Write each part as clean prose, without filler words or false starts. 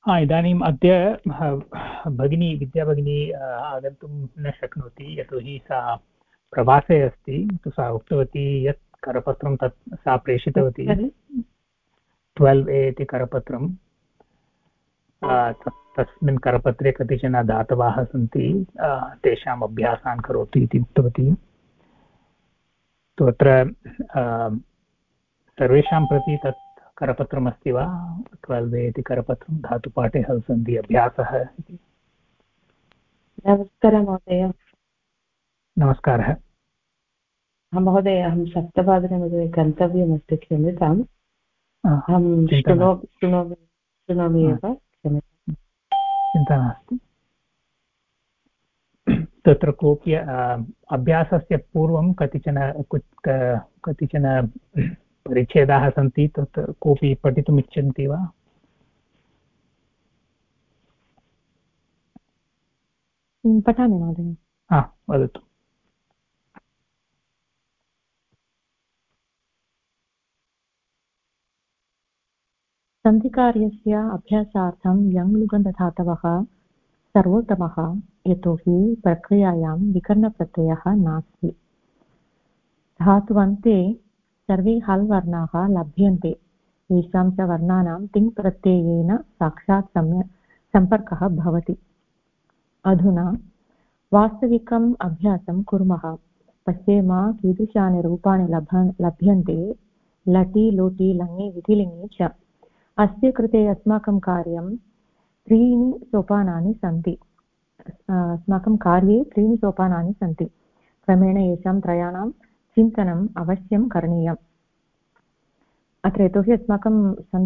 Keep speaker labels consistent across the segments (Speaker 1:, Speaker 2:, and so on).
Speaker 1: इदानीम् अद्य भगिनी विद्याभगिनी आगन्तुं न शक्नोति यतोहि सा प्रवासे अस्ति। तु सा उक्तवती यत् करपत्रं तत् सा प्रेषितवती 12A इति करपत्रं। तस्मिन् करपत्रे कतिचन दातवाः सन्ति, तेषाम् अभ्यासान् करोतु इति उक्तवती। तु अत्र सर्वेषां प्रति तत् करपत्रमस्ति वा? 12A इति करपत्रं धातुपाठे हल्सन्धि अभ्यासः इति।
Speaker 2: नमस्कारः महोदय।
Speaker 1: नमस्कारः
Speaker 2: महोदय, अहं 7:15 गन्तव्यमस्ति, क्षम्यताम्। अहं शृणोमि एव, क्षम्यताम्।
Speaker 1: चिन्ता नास्ति। तत्र कोऽपि अभ्यासस्य पूर्वं कतिचन परिच्छेदाः सन्ति, तत् कोऽपि पठितुम् इच्छन्ति वा?
Speaker 2: पठामि महोदय।
Speaker 1: वदतु।
Speaker 2: सन्धिकार्यस्य अभ्यासार्थं यङ्लुगन्धधातवः सर्वोत्तमः, यतोहि प्रक्रियायां विकरणप्रत्ययः नास्ति। धातुवन्ते सर्वे हल् वर्णाः लभ्यन्ते। येषां च वर्णानां तिङ् प्रत्ययेन साक्षात् सम्पर्कः भवति। अधुना वास्तविकम् अभ्यासं कुर्मः। पश्येम कीदृशानि रूपाणि लभ्यन्ते लटि लोटि लङि विधिलिङि च। अस्य कृते अस्माकं कार्यं 3 सोपानानि सन्ति। अस्माकं कार्ये 3 सोपानानि सन्ति। क्रमेण येषां त्रयाणां चिन्तनम् अवश्यं करणीयम्। अत्र यतोहि अस्माकं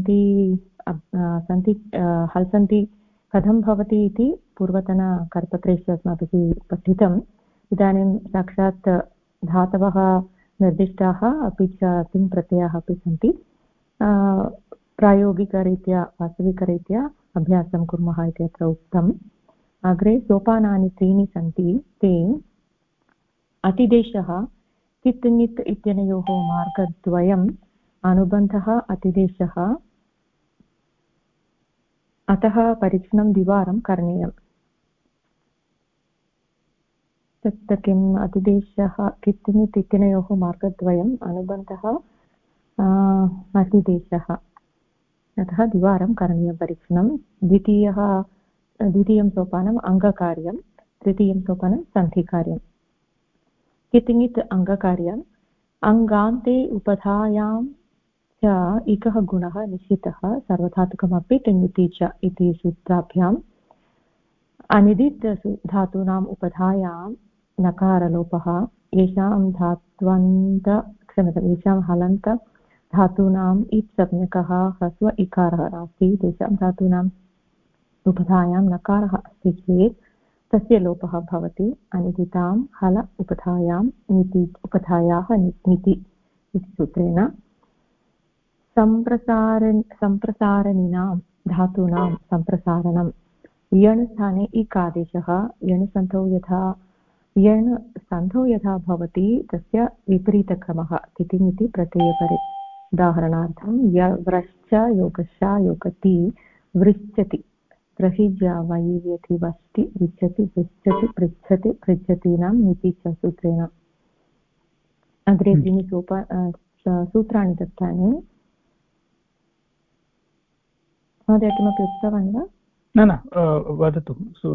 Speaker 2: सन्ति हल्सन्धि कथं भवति इति पूर्वतनकरपत्रेषु अस्माभिः पठितम्। इदानीं साक्षात् धातवः निर्दिष्टाः, अपि च तिङ् प्रत्ययाः अपि सन्ति। प्रायोगिकरीत्या वास्तविकरीत्या अभ्यासं कुर्मः इति अत्र उक्तम्। अग्रे सोपानानि 3 सन्ति। ते अतिदेशः कित् नित् इत्यनयोः मार्गद्वयम्, अनुबन्धः अतिदेशः, अतः परीक्षणं द्विवारं करणीयम्। तत्र किम्? अतिदेशः कित् नित् इत्यनयोः मार्गद्वयम्, अनुबन्धः अतिदेशः, अतः द्विवारं करणीयं परीक्षणं। द्वितीयं सोपानम् अङ्गकार्यं, तृतीयं सोपानं सन्धिकार्यं। कितिङित् अङ्गकार्यम्। अङ्गान्ते उपधायां च एकः गुणः निश्चितः, सर्वधातुकमपि तिङिति च इति सूत्राभ्याम्। अनिदित् धातूनाम् उपधायां नकारलोपः। येषां हलन्त धातूनाम् इत् संज्ञकः ह्रस्व इकारः नास्ति, तेषां धातूनाम् उपधायां नकारः अस्ति चेत् तस्य लोपः भवति। अनिदितां हल उपधायां उपधायाः निति इति सूत्रेण। सम्प्रसारणिनां धातूनां सम्प्रसारणं। यण् स्थाने इक् आदेशः। यण् सन्धौ यथा भवति तस्य विपरीतक्रमः तिथिमिति प्रत्ययपरे। उदाहरणार्थं व्रश्च योगश्च योगति वृच्छति, ग्रहिज्या वैव्यति वष्टि विच्छति पृच्छति पृच्छति पृच्छतीनां नीति च सूत्रेण। अग्रे 3 सूत्राणि दत्तानि। महोदय किमपि उक्तवान् वा?
Speaker 1: न वदतु।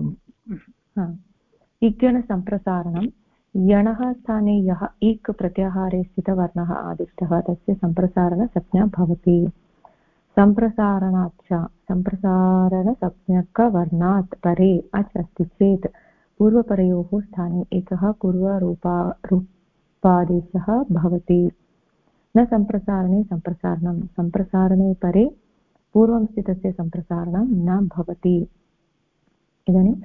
Speaker 2: इक्यणसम्प्रसारणं। यणः स्थाने यः इक् प्रत्याहारे स्थितवर्णः आदिष्टः तस्य सम्प्रसारणसंज्ञा भवति। सम्प्रसारणाच्च सम्प्रसारणसंज्ञकवर्णात् परे अच् अस्ति चेत् पूर्वपरयोः स्थाने एकः पूर्वरूपादेशः भवति। न सम्प्रसारणे सम्प्रसारणं। सम्प्रसारणे परे पूर्वं स्थितस्य सम्प्रसारणं न भवति। इदानीं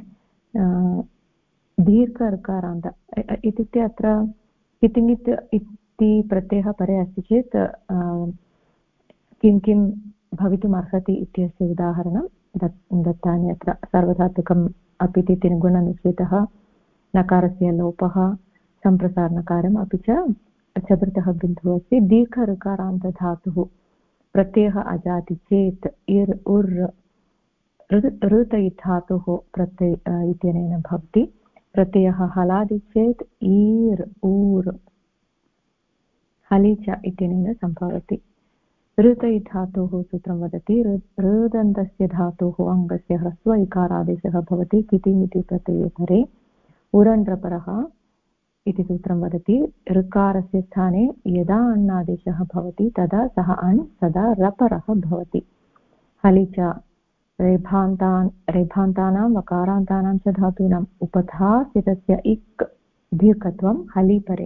Speaker 2: दीर्घ ऋकारान्त इत्युक्ते अत्र कितिङित् इति प्रत्ययः परे अस्ति चेत् किं किं भवितुम् अर्हति इत्यस्य उदाहरणं दत्तानि अत्र। सार्वधातुकम् अपि तिथिगुणनिश्चितः, नकारस्य लोपः, सम्प्रसारणकार्यम्, अपि च चतुर्थः बिन्दुः अस्ति दीर्घ ऋकारान्तधातुः प्रत्ययः अजाति चेत् इर् उर् ऋत धातुः प्रत्यय इत्यनेन भवति। प्रत्ययः हलादि चेत् ईर् ऊर् हलि च इत्यनेन सम्भवति। ऋत धातुः सूत्रं वदति ऋदन्तस्य धातुः अङ्गस्य ह्रस्व इकारादेशः भवति कितिमिति प्रत्यये परे उरण्ड्रपरः इति सूत्रं वदति। ऋकारस्य स्थाने यदा अण्णादेशः भवति तदा सः अण् सदा रपरः भवति। हलि च रेफान्तानां वकारान्तानां च धातूनाम् उपधास्थितस्य इक् दीर्घत्वं हलिपरे।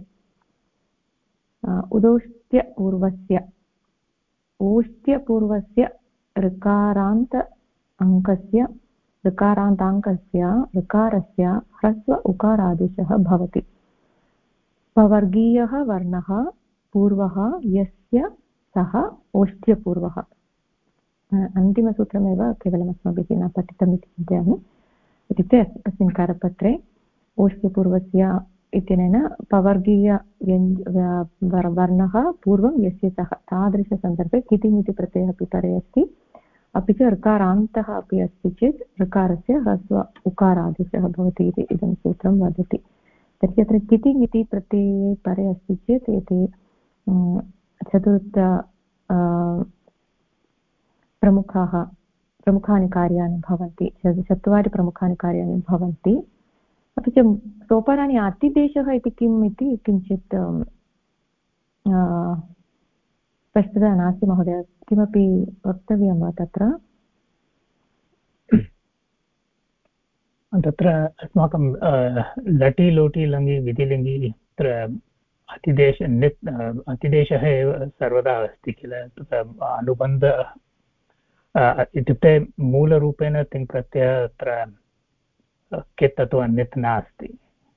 Speaker 2: औष्ट्यपूर्वस्य ऋकारान्ताङ्कस्य ऋकारस्य ह्रस्व उकारादेशः भवति। पवर्गीयः वर्णः पूर्वः यस्य सः औष्ट्यपूर्वः। अन्तिमसूत्रमेव केवलम् अस्माभिः न पठितम् इति चिन्तयामि। इत्युक्ते अस्मिन् करपत्रे औष्ट्यपूर्वस्य इत्यनेन पवर्गीय वर्णः पूर्वं यस्य सः तादृशसन्दर्भे कितिमिति प्रत्ययः अपि परे अस्ति। अपि च ऋकारान्तः अपि अस्ति चेत् ऋकारस्य ह्रस्व उकारादेशः भवति इति इदं सूत्रं वदति। तर्हि अत्र कितिमिति प्रत्यये परे अस्ति चेत् एते प्रमुखानि कार्याणि भवन्ति। 4 प्रमुखानि कार्याणि भवन्ति। अपि च सोपानानि अतिदेशः इति किम् इति किञ्चित् स्पष्टता नास्ति महोदय। किमपि वक्तव्यं वा तत्र?
Speaker 1: तत्र अस्माकं लटि लोटि लङि विधिलिङ्गि तत्र अतिदेशः एव सर्वदा अस्ति किल। तत्र अनुबन्ध इत्युक्ते मूलरूपेण तिङ् प्रत्ययः अत्र कित् अथवा नित् नास्ति।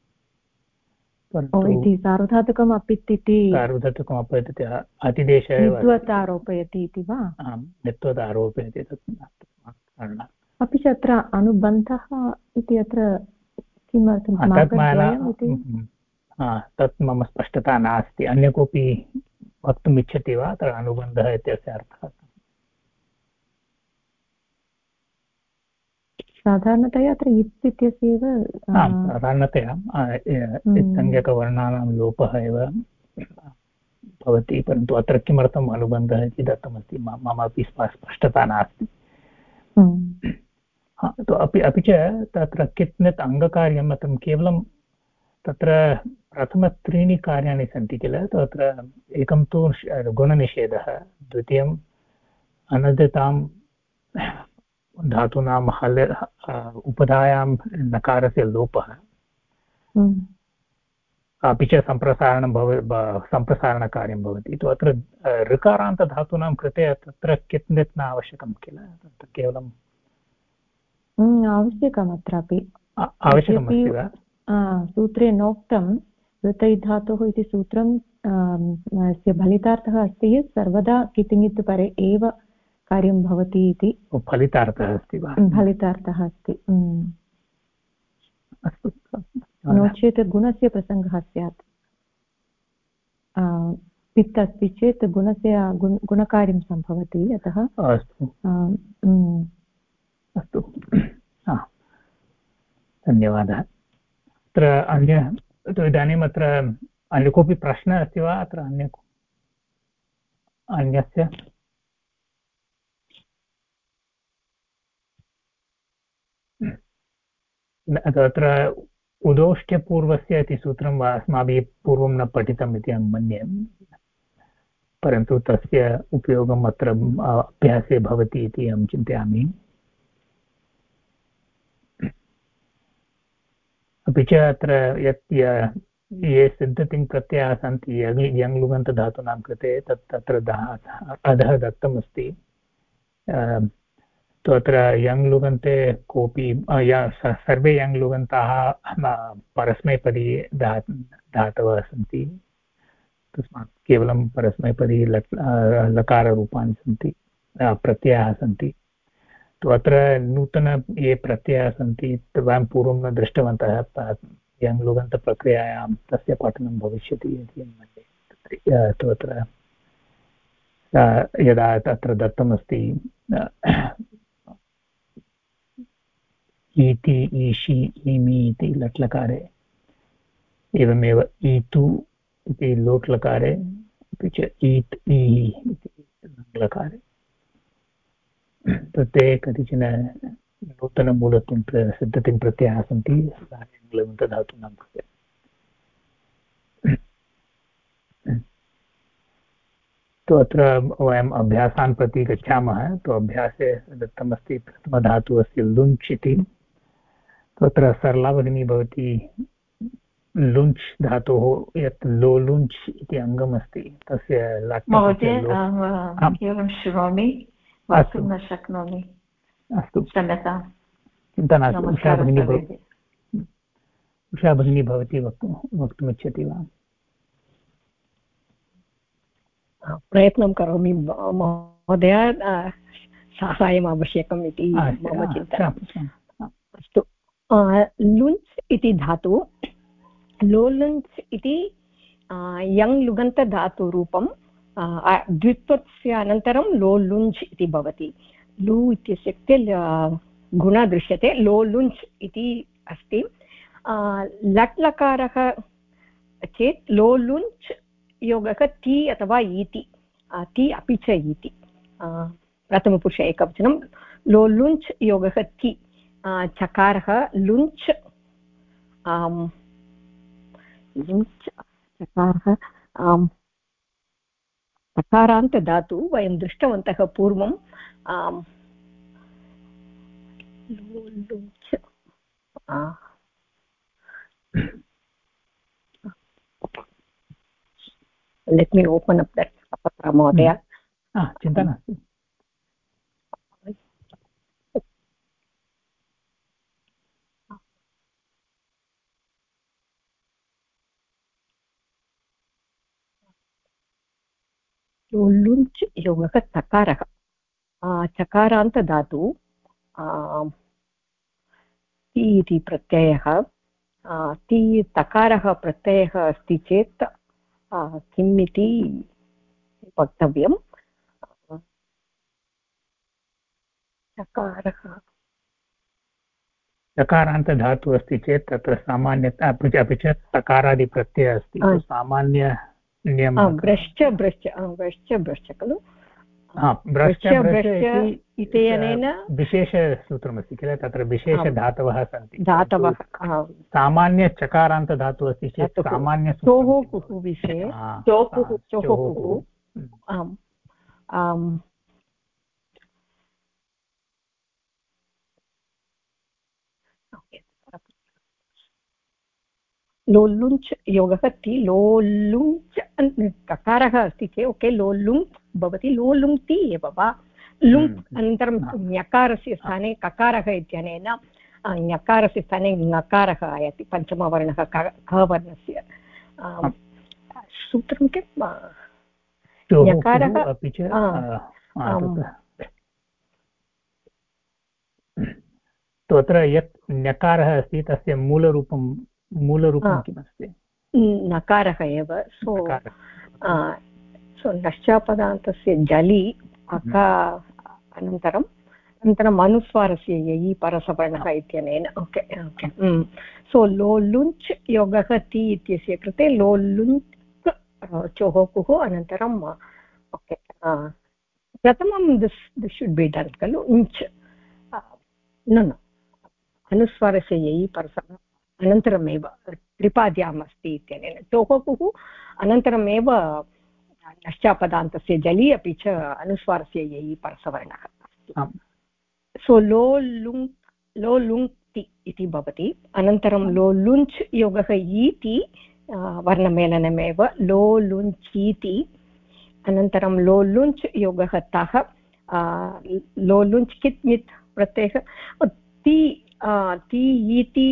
Speaker 2: इति सार्वधातुकम् अपित् इति
Speaker 1: सार्वधातुकम् अपित् इति अतिदेशः एव
Speaker 2: नित्वतारोपयति इति वा?
Speaker 1: आम्, नित्वतारोपयति तत् कारणात्।
Speaker 2: अपि च अत्र अनुबन्धः इति अत्र किमर्थं
Speaker 1: तत् मम स्पष्टता नास्ति। अन्य कोऽपि वक्तुम् इच्छति वा अत्र अनुबन्धः इत्यस्य अर्थः?
Speaker 2: साधारणतया अत्र इत् इत्यस्य एव
Speaker 1: साधारणतया संज्ञकवर्णानां लोपः एव भवति, परन्तु अत्र किमर्थम् अनुबन्धः इति दत्तमस्ति मम अपि स्पष्टता नास्ति। अपि च तत्र कित्नित् अङ्गकार्यम् अत्र केवलं तत्र प्रथमत्रीणि कार्याणि सन्ति किल। तत्र एकं तु गुणनिषेधः, द्वितीयम् अनदितां धातूनां हल उपधायां नकारस्य लोपः, अपि च सम्प्रसारणकार्यं भवति। तो अत्र ऋकारान्तधातूनां कृते तत्र कित्नित् न आवश्यकं किल, तत्र केवलं
Speaker 2: आवश्यकम् अत्रापि
Speaker 1: आवश्यकमस्ति वा?
Speaker 2: सूत्रे नोक्तं ऋतै धातुः इति सूत्रं फलितार्थः अस्ति यत् सर्वदा कितिङित् परे एव कार्यं भवति इति।
Speaker 1: फलितार्थः अस्ति वा?
Speaker 2: फलितार्थः अस्ति।
Speaker 1: अस्तु,
Speaker 2: नो चेत् गुणस्य प्रसङ्गः स्यात्। पित् अस्ति चेत् गुणस्य गुणकार्यं सम्भवति। अतः
Speaker 1: अस्तु अस्तु, धन्यवादः। अत्र इदानीम् अत्र अन्य कोऽपि प्रश्नः अस्ति वा अत्र अन्यस्य? तत्र उदौष्ट्यपूर्वस्य इति सूत्रं वा अस्माभिः पूर्वं न पठितम् इति अहं मन्ये, परन्तु तस्य उपयोगम् अत्र अभ्यासे भवति इति अहं चिन्तयामि। अपि च अत्र यत् ये सिद्धतिङ् प्रत्ययाः सन्ति यङ्लुगन्तधातूनां कृते तत्र अधः दत्तमस्ति। तो अत्र यङ्लुगन्ते कोऽपि सर्वे यङ्लुगन्ताः परस्मैपदी धातवः सन्ति, तस्मात् केवलं परस्मैपदी लकाररूपाणि सन्ति, प्रत्ययाः सन्ति। तो अत्र नूतन ये प्रत्ययाः सन्ति वयं पूर्वं न दृष्टवन्तः, यङ्लुगन्तप्रक्रियायां तस्य पठनं भविष्यति इति मन्ये। तो अत्र यदा तत्र दत्तमस्ति ईति ईशि ईमि इति लट्लकारे एवमेव ईतु इति लोट्लकारे अपि च ईत् ईः इति लङ्लकारे तत् कतिचन नूतनमूलत्वं सिद्धतिं प्रत्ययाः सन्ति लुन्तधातूनां कृते तो अत्र वयम् अभ्यासान् प्रति गच्छामः तो अभ्यासे दत्तमस्ति प्रथमधातुः अस्ति लुञ्च् इति तत्र सरला भगिनी भवती लुञ्च् धातोः यत् लोलुञ्च् इति अङ्गमस्ति तस्य
Speaker 3: केवलं शृणोमि वक्तुं न शक्नोमि
Speaker 1: अस्तु
Speaker 3: क्षम्यतां
Speaker 1: चिन्ता नास्ति उषा भगिनी भवती वक्तुमिच्छति वा
Speaker 4: प्रयत्नं करोमि महोदय साहाय्यम् आवश्यकम् इति मम चिन्ता अस्तु लुञ्च् इति धातु लोलुञ्च् इति यङ् लुगन्तधातुरूपं द्वित्वस्य अनन्तरं लोलुञ्च् इति भवति लु इत्यस्य गुणः दृश्यते लोलुञ्च् इति अस्ति लट् लकारः चेत् लोलुञ्च् योगः ति अथवा ईति ति अपि च ईति प्रथमपुरुष एकवचनं लोलुञ्च् योगः ति चकारः लुञ्च् लुञ्च् चकारः चकारान्तधातु वयं दृष्टवन्तः पूर्वं लोलुञ्च् let me open up that patra mohdaya
Speaker 1: चिन्ता नास्ति
Speaker 4: लुञ्च् योगः चकारः चकारान्तधातु ति इति प्रत्ययः ति तकारः प्रत्ययः अस्ति चेत् किम् इति वक्तव्यं
Speaker 1: चकारान्तधातुः अस्ति चेत् तत्र सामान्यतः अपि च तकारादिप्रत्ययः अस्ति सामान्य नियमः
Speaker 4: भ्रश्च खलु इत्यनेन
Speaker 1: विशेषसूत्रमस्ति किल तत्र विशेषधातवः सन्ति
Speaker 4: धातवः
Speaker 1: सामान्यचकारान्तधातुः अस्ति चेत् सामान्य
Speaker 4: चोः विषये चोः लोलुञ्च् योगः ति लोलुञ्च् ककारः अस्ति चेत् ओके लोलुङ् भवति लोलुङ्क्ति एव वा लुङ् अनन्तरं ञकारस्य स्थाने ककारः इत्यनेन ञकारस्य स्थाने ङकारः आयाति पञ्चमवर्णः क वर्णस्य सूत्रं किम् ञकारः
Speaker 1: अपि च अत्र यत् ञकारः अस्ति तस्य मूलरूपं किमस्ति
Speaker 4: नकारः एव सो नश्चापदान्तस्य जलि अनन्तरम् अनुस्वारस्य ययि परसवर्णः इत्यनेन ओके ओके सो लोलुञ्च् योगः ति इत्यस्य कृते लोलुञ्च् चोहोकुः अनन्तरम् ओके प्रथमं दिस् शुड् बि डन् खलु उञ्च् न अनुस्वारस्य ययि परसवर्णः अनन्तरमेव त्रिपाद्याम् अस्ति इत्यनेन चोहोकुः अनन्तरमेव नश्चापदान्तस्य जलि अपि च अनुस्वारस्य ययि परसवर्णः सो लोलुङ्क्ति इति भवति अनन्तरं लोलुञ्च् योगः ईति वर्णमेलनमेव लोलुञ्चीति अनन्तरं लोलुञ्च् योगः तः लोलुञ्च् कित् मित् प्रत्ययः ति ईति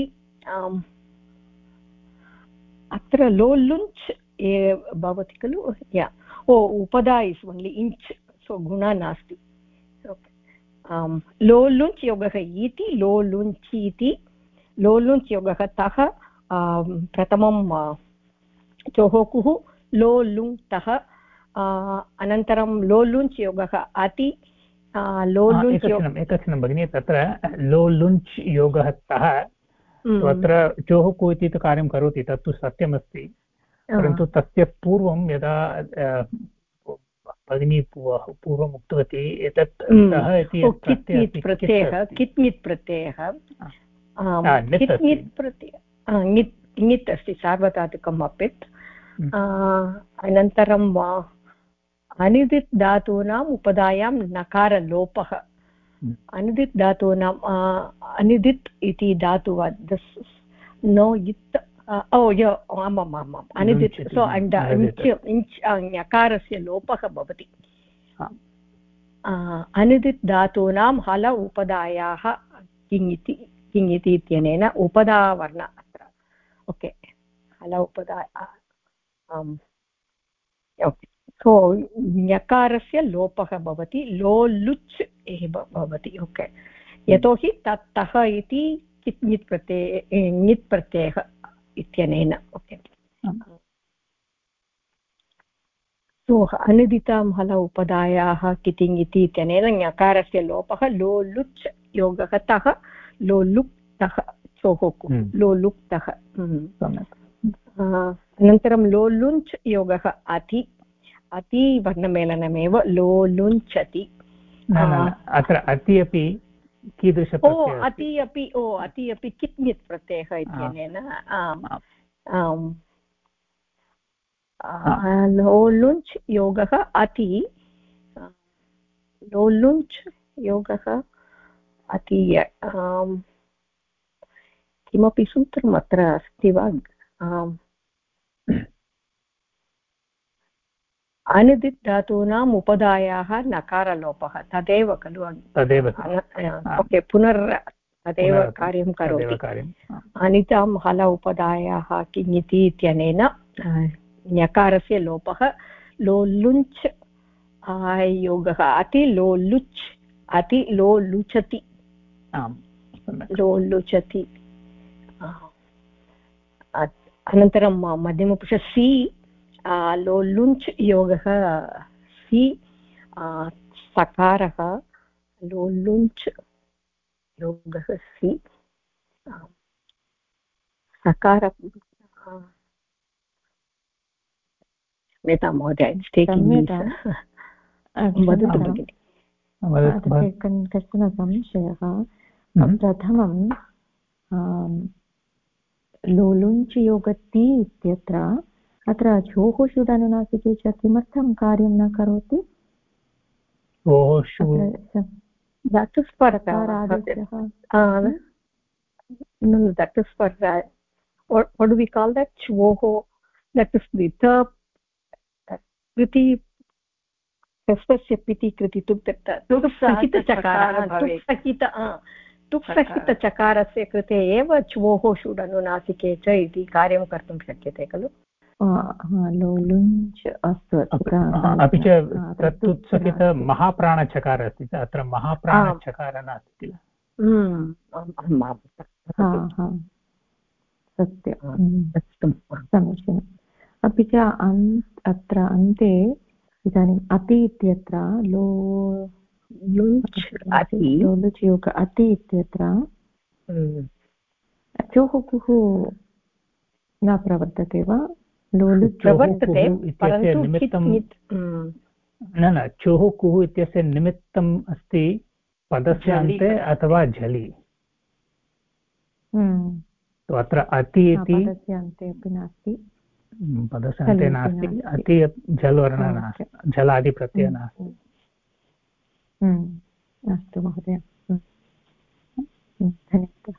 Speaker 4: अत्र लोलुञ्च् भवति खलु या उपदा इस् ओन्लि इञ्च् सो गुणः नास्ति लोलुञ्च् योगः इति लोलुञ्चीति लोलुञ्च् योगः तः प्रथमं चोहोकुः लोलुङ्क्तः अनन्तरं लोलुञ्च् योगः अति
Speaker 1: एकक्षणं भगिनि तत्र लोलुञ्च् योगः तः अत्र चोः कु इति तु कार्यं करोति तत्तु सत्यमस्ति परन्तु तस्य पूर्वं यदा भगिनी पूर्वम् उक्तवती एतत् सः इति
Speaker 4: कित्नित् प्रत्ययः ङित् अस्ति सार्वधातुकम् अपित् अनन्तरं अनिदित् धातूनाम् उपधायां नकारलोपः अनिदित् धातूनाम् अनिदित् इति धातुः नो इत् आमाम् अनिदित् सो अण्ड ञकारस्य लोपः भवति अनिदित् धातूनां हल उपधायाः किङ् इति इत्यनेन उपधावर्ण अत्र ओके हल उपधा ओके सो ञकारस्य लोपः भवति लोलुच् एव भवति ओके यतोहि ततः इति कित् प्रत्ययः इत्यनेन ओके सो अनिदितां हल उपधायाः कितिङ् इति इत्यनेन ञकारस्य लोपः लोलुच् योगः तः लोलुक्तः चोहोकु लोलुक्तः अनन्तरं लोलुञ्च् योगः अति वर्णमेलनमेव लोलुञ्चति
Speaker 1: अत्र अति अपि
Speaker 4: अति अपि कित् प्रत्ययः इत्यनेन लोलुञ्च् योगः अति लोलुञ्च् योगः अति किमपि सूत्रम् अत्र अस्ति वा अनिदित् धातूनाम् उपधायाः नकारलोपः तदेव खलु
Speaker 1: तदेव
Speaker 4: ओके तदेव कार्यं करोति अनितां हल उपधायाः किङिति इत्यनेन ञकारस्य लोपः लोलुञ्च् योगः अति लोलुचति लोलुचति अनन्तरं मध्यमपुरुष सि लोलुञ्च् योगः सि सकारः लोलुञ्च् योगः सि सकार महोदय
Speaker 2: कश्चन संशयः प्रथमं लोलुञ्च् योगति इत्यत्र अत्र झोः शुडनुनासिके च किमर्थं कार्यं न करोति
Speaker 4: that is for no that is for what do we call that chvoho that is the kriti tasya piti kriti tuksahita चकारस्य कृते एव च्वोः षुडनुनासिके च इति कार्यं कर्तुं शक्यते खलु
Speaker 2: लोलुञ्च् अस्तु
Speaker 1: अपि च तत्तुत्सहित महाप्राणचकारः अस्ति अत्र महाप्राणचकारः नास्ति किल
Speaker 2: सत्यं समीचीनम् अपि च अत्र अन्ते इदानीम् अति इत्यत्र लोलुच् योग अति इत्यत्र चोः कुः न प्रवर्तते वा
Speaker 1: प्रवर्तते न चोः कुः इत्यस्य निमित्तम् अस्ति पदस्य अन्ते अथवा झलि अत्र अति इति
Speaker 2: पदस्य अन्ते अपि नास्ति
Speaker 1: पदस्य अन्ते नास्ति अति झल् वर्णः नास्ति झलादिप्रत्ययः नास्ति
Speaker 2: अस्तु महोदय धन्यवादः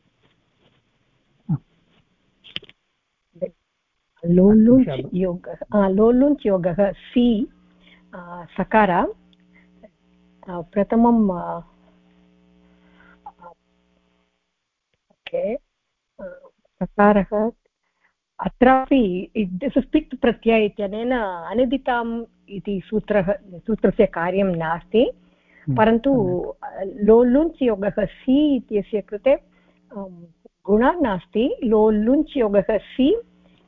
Speaker 4: लोलुञ्च् योगः सि सकार प्रथमं सकारः अत्रापि पित् प्रत्यय इत्यनेन अनिदिताम् इति सूत्रस्य कार्यं नास्ति परन्तु लोलुञ्च् योगः सि इत्यस्य कृते गुणः नास्ति लोलुञ्च् योगः सि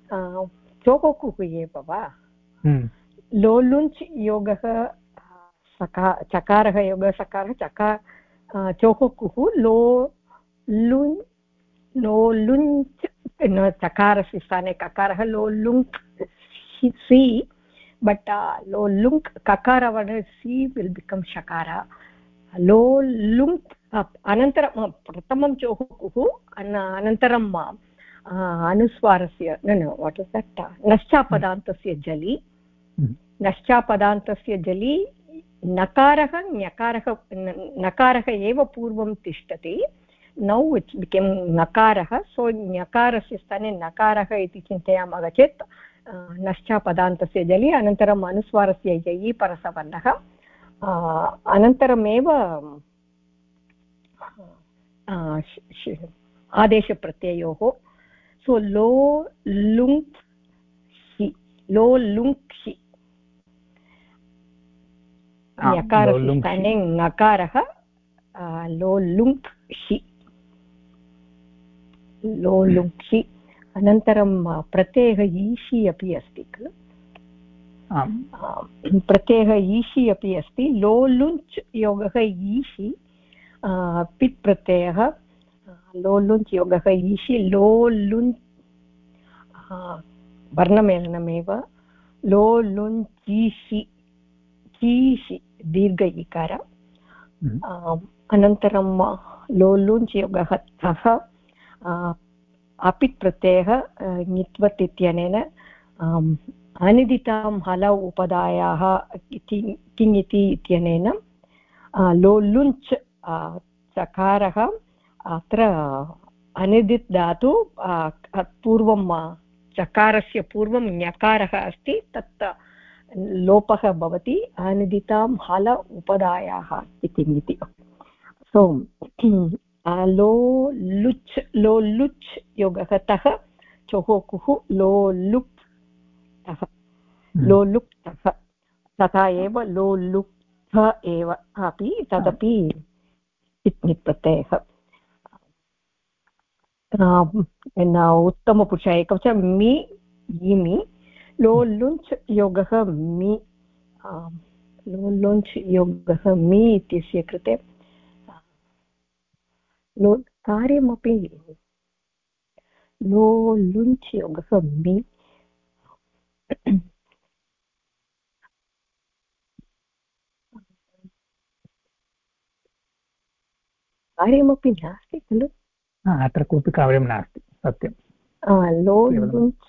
Speaker 4: चोहोकुः एव वा लोलुञ्च् योगः चकारः योगः सकारः चोः कुः लो लुञ् लो लुञ्च् चकारस्य स्थाने ककारः लो लुङ्क् सी बट् लो लुङ्क् ककारवर्ण सी विल् बिकम् शकार लो लुङ्क् अनन्तरं प्रथमं चोः कुः अनन्तरं अनुस्वारस्य वाट् इस् दट् नश्चापदान्तस्य जलि नश्चापदान्तस्य जलि नकारः नकारः एव पूर्वं तिष्ठति नौ इट्स् बिकेम् नकारः सो ञकारस्य स्थाने नकारः इति चिन्तयामः चेत् नश्चापदान्तस्य जलि अनन्तरम् अनुस्वारस्य ययि परसवर्णः अनन्तरमेव आदेशप्रत्ययोः सो लो लुङ्क् हि लो लुङ्क् हि ञकारस्य स्थाने ङकारः लो लुङ्क् हि लो लुङ्क् हि अनन्तरं प्रत्ययः ईषि अपि अस्ति खलु प्रत्ययः ईषि अपि अस्ति लो लुञ्च् योगः ईषि पित् प्रत्ययः लो लुञ्च् योगः ईषि लो लुञ् वर्णमेलनमेव लो लुञ्चीषि चीषि दीर्घ इकार अनन्तरं लो लुञ्च् योगः तः अपित् प्रत्ययः ङित्वत् इत्यनेन अनिदितां हल उपधायाः किङ् इति इत्यनेन लो लुञ्च् चकारः अत्र अनिदित् धातु पूर्वं चकारस्य पूर्वं ञकारः अस्ति तत् लोपः भवति अनिदितां हल उपधायाः इति सो लो लुच् योगः तः चोः कुः लो लुक् तः लो लुक् तः तथा एव लो लुक् एव अपि तदपि इत् प्रत्ययः उत्तमपुरुष एकवचनं मि इमि लो लुञ्च् योगः मि लो लुञ्च् योगः मि इत्यस्य कृते लो कार्यमपि लो लुञ्च् योगः मि कार्यमपि नास्ति खलु
Speaker 1: अत्र कोऽपि कार्यं नास्ति सत्यं
Speaker 4: लो लुञ्च्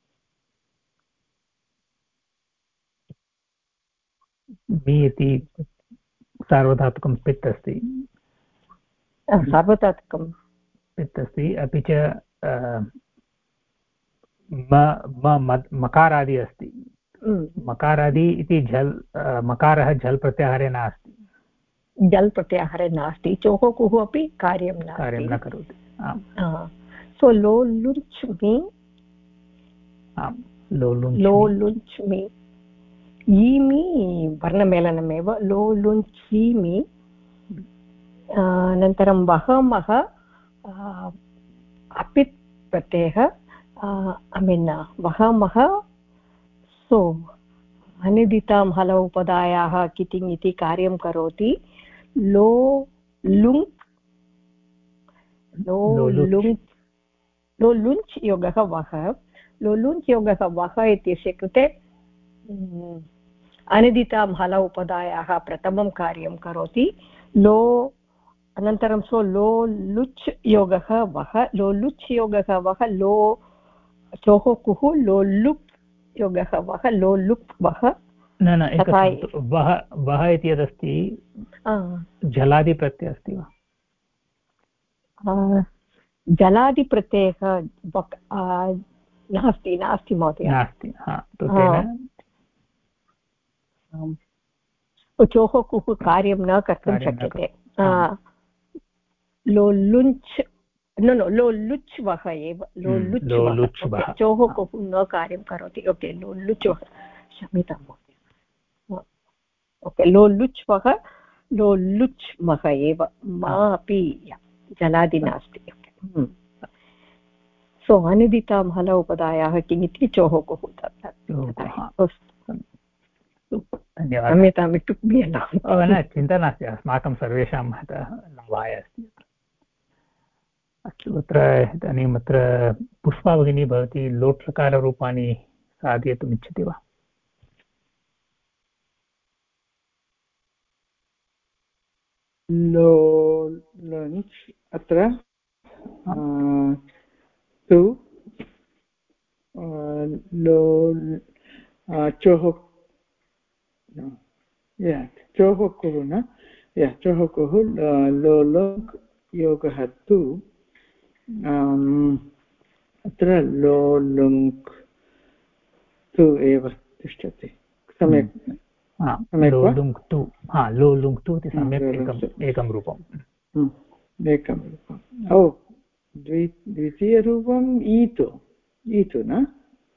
Speaker 1: मि इति सार्वधातुकं पित् अस्ति
Speaker 4: सार्वधातुकं
Speaker 1: पित् अस्ति अपि च मकारादि अस्ति मकारादि इति झल् मकारः झल् प्रत्याहारे नास्ति
Speaker 4: जल् प्रत्याहारे नास्ति चोः कुः अपि कार्यं
Speaker 1: न करोति
Speaker 4: सो लो लुञ्च् मि
Speaker 1: लो
Speaker 4: लुञ्च् मि ईमि वर्णमेलनमेव लो लुञ्चीमि अनन्तरं वहमः अपित् प्रत्ययः वहमः सो अनिदितां हल उपधायाः कितिङ् इति कार्यं करोति लो लुङ्क् लो लुञ्च् योगः वः लो लुञ्च् योगः वः इत्यस्य कृते अनिदितां हल उपधायाः प्रथमं कार्यं करोति लो अनन्तरं सो लो लुच् योगः वः लो लुच् योगः वः लो चोः कुः लो लुक् योगः वः लो लुक् वः
Speaker 1: न वः इति यदस्ति जलादिप्रत्ययः अस्ति वा
Speaker 4: जलादिप्रत्ययः नास्ति महोदय
Speaker 1: नास्ति
Speaker 4: चोः कुः कार्यं न कर्तुं शक्यते लो लुञ्च् लो लुच् वः एव लो लुच् वः चोः कुः न कार्यं करोति ओके लो लुच् वः क्षम्यतां महोदय ओके लो लुच् वः लो लुच् वः एव मा अपि जलादि नास्ति सो अनिदितां हल उपधायाः किम् इति चोः कुः
Speaker 1: अस्तु धन्यवादः।
Speaker 4: क्षम्यताम् इत्युक्ते
Speaker 1: न चिन्ता नास्ति, अस्माकं सर्वेषां लाभाय अस्ति। अस्तु, अत्र इदानीम् अत्र पुष्पा भगिनी भवती लोट्लकाररूपाणि साधयितुम् इच्छति वा?
Speaker 5: लञ्च् अत्र तु चोः न चोः कुः लोलङ् योगः तु अत्र लोलुङ्क् तु एव तिष्ठति। सम्यक्
Speaker 1: लोलुङ्क्तु लोलुङ्क्तु इति सम्यक् एकं रूपम्।
Speaker 5: एकं रूपम्। ओ द्वितीयरूपम् ईतु न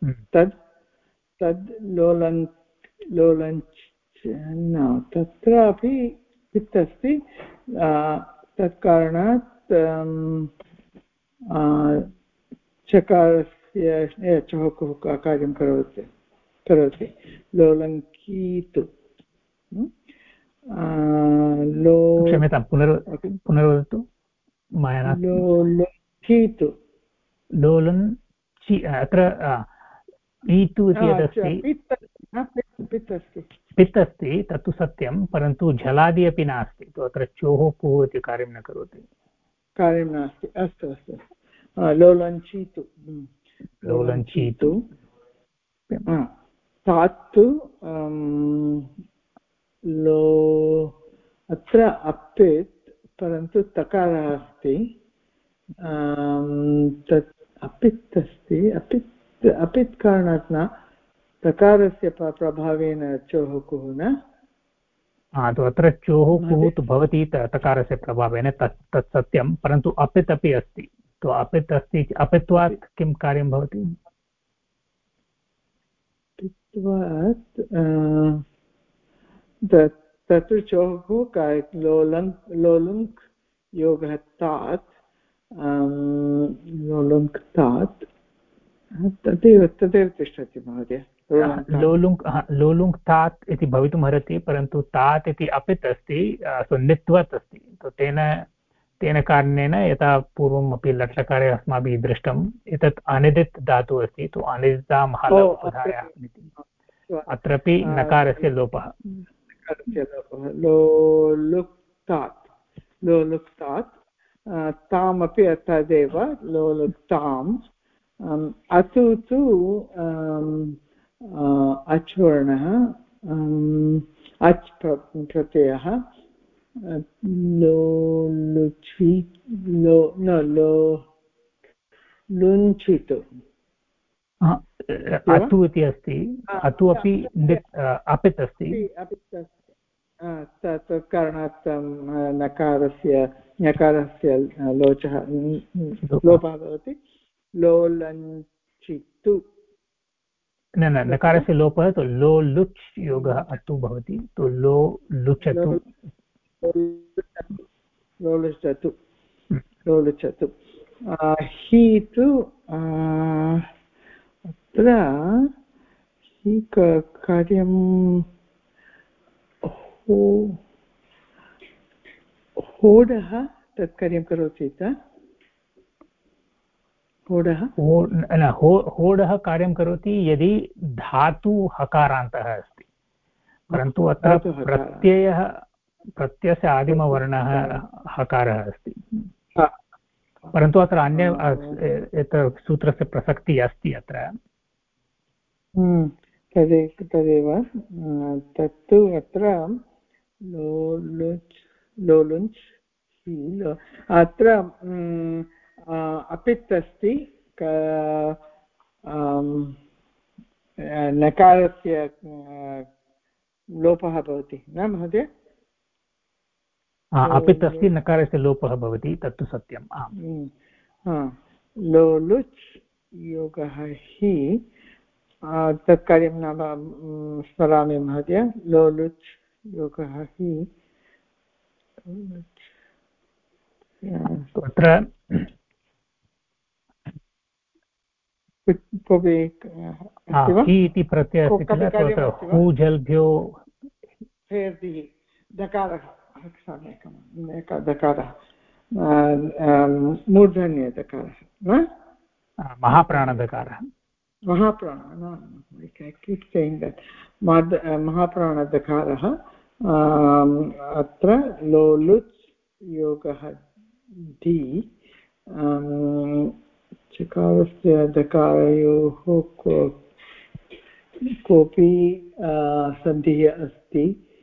Speaker 5: तद् लोलञ्च् न तत्रापि पित् अस्ति। तत् कारणात् चकारस्य चहुकुः कार्यं करोति लोलङ्कीतु।
Speaker 1: क्षम्यतां पुनर्वदतु।
Speaker 5: लोलङ्कीतु
Speaker 1: लोलञ्चि अत्र ईतु इति यदस्ति पित् अस्ति तत्तु सत्यं, परन्तु झलादि अपि नास्ति, तो अत्र चोः कुः इति कार्यं न करोति।
Speaker 5: कार्यं नास्ति। अस्तु अस्तु लोलञ्चीतु लोलञ्चीतु तात्तु अत्र अपित् परन्तु तकारः अस्ति। तत् अपित् अस्ति। अपित् कारणात् न तकारस्य प्रभावेन चोः कुः न
Speaker 1: तो अत्र चोः कुः तु भवति तकारस्य प्रभावेन तत् सत्यं, परन्तु अपित् अपि अस्ति। तो अपित् अस्ति, अपित्वात् किं कार्यं भवति?
Speaker 5: तत्र चोः कुः लोलुङ्क् योगः तात् लोलुङ्क् तात् तदेव तिष्ठति महोदय।
Speaker 1: लोलुङ्क् तात् इति भवितुम् अर्हति, परन्तु तात् इति अपित् अस्ति, नित्वत् अस्ति। तो तेन कारणेन यथा पूर्वम् अपि लट्लकारे अस्माभिः दृष्टम्, एतत् अनिदित् धातुः अस्ति। तु अनिदितां हलौपधायाः इति अत्रापि नकारस्य लोपः।
Speaker 5: लोलुक्तात् तामपि तदेव लोलुक्ताम्। अतु तु अच् वर्णः अच् प्रत्ययः लुञ्चितु
Speaker 1: अतु इति अस्ति। अतु अपि अपित् अस्ति।
Speaker 5: तत् कारणात् नकारस्य लोपः भवति। लोलञ्चितु
Speaker 1: न नकारस्य लोपः तु लो लुच् योगः अतु भवति। तो लो लुचतु
Speaker 5: लोलुचतु हि तु अत्र हि कार्यं होडः तत् कार्यं करोति
Speaker 1: होडः कार्यं करोति यदि धातु हकारान्तः अस्ति, परन्तु अत्र प्रत्ययस्य आदिमवर्णः हकारः अस्ति। परन्तु अत्र अन्य सूत्रस्य प्रसक्तिः अस्ति अत्र।
Speaker 5: तदेव तत्तु अत्र लोलुञ्च् अत्र अपित् अस्ति। नकारस्य लोपः भवति न महोदय?
Speaker 1: अपित् अस्ति, नकारस्य लोपः भवति, तत्तु सत्यम्।
Speaker 5: लोलुच् योगः हि तत् कार्यं नाम स्मरामि महोदय। लोलुच् योगः हि
Speaker 1: अत्र
Speaker 5: कोऽपि अस्ति वा?
Speaker 1: इति प्रत्ययः अस्ति किल, हूजल्भ्यो
Speaker 5: हेर्दिः दकारः, दकारः मूर्धन्य दकारः,
Speaker 1: महाप्राणदकारः,
Speaker 5: महाप्राणदकारः। अत्र लोलुच् योगः धी, चकारस्य दकारयोः कोऽपि सन्धिः अस्ति।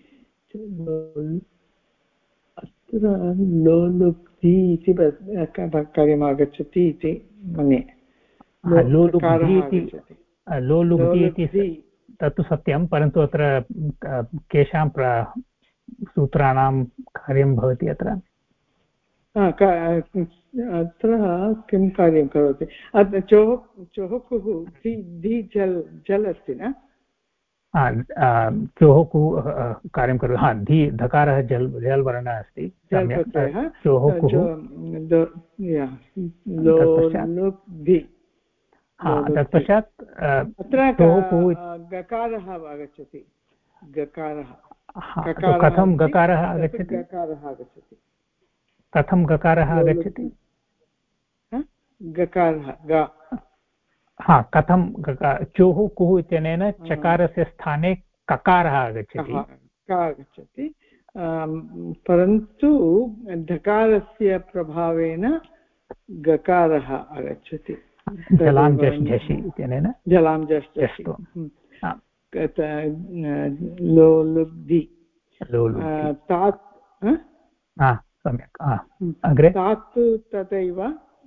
Speaker 5: अत्र लोलुब्धि इति कार्यम् आगच्छति इति मन्ये।
Speaker 1: लोलुब्धि इति तत्तु सत्यं, परन्तु अत्र केषां सूत्राणां कार्यं भवति अत्र?
Speaker 5: अत्र किं कार्यं करोति? चोहकुः धी जल् अस्ति न?
Speaker 1: चोहकु कार्यं करोति। धी धकारः जल् वर्णः अस्ति। तत्पश्चात्
Speaker 5: अत्र गकारः आगच्छति।
Speaker 1: कथं गकारः आगच्छति? कथं गकारः आगच्छति?
Speaker 5: गकारः
Speaker 1: कथं चोः कुः इत्यनेन चकारस्य स्थाने ककारः आगच्छति,
Speaker 5: परन्तु धकारस्य प्रभावेन गकारः आगच्छति।
Speaker 1: जलां जश् झषि इत्यनेन
Speaker 5: जलां जश् लोलुब्धि तात्
Speaker 1: सम्यक्। अग्रे
Speaker 5: तात् तथैव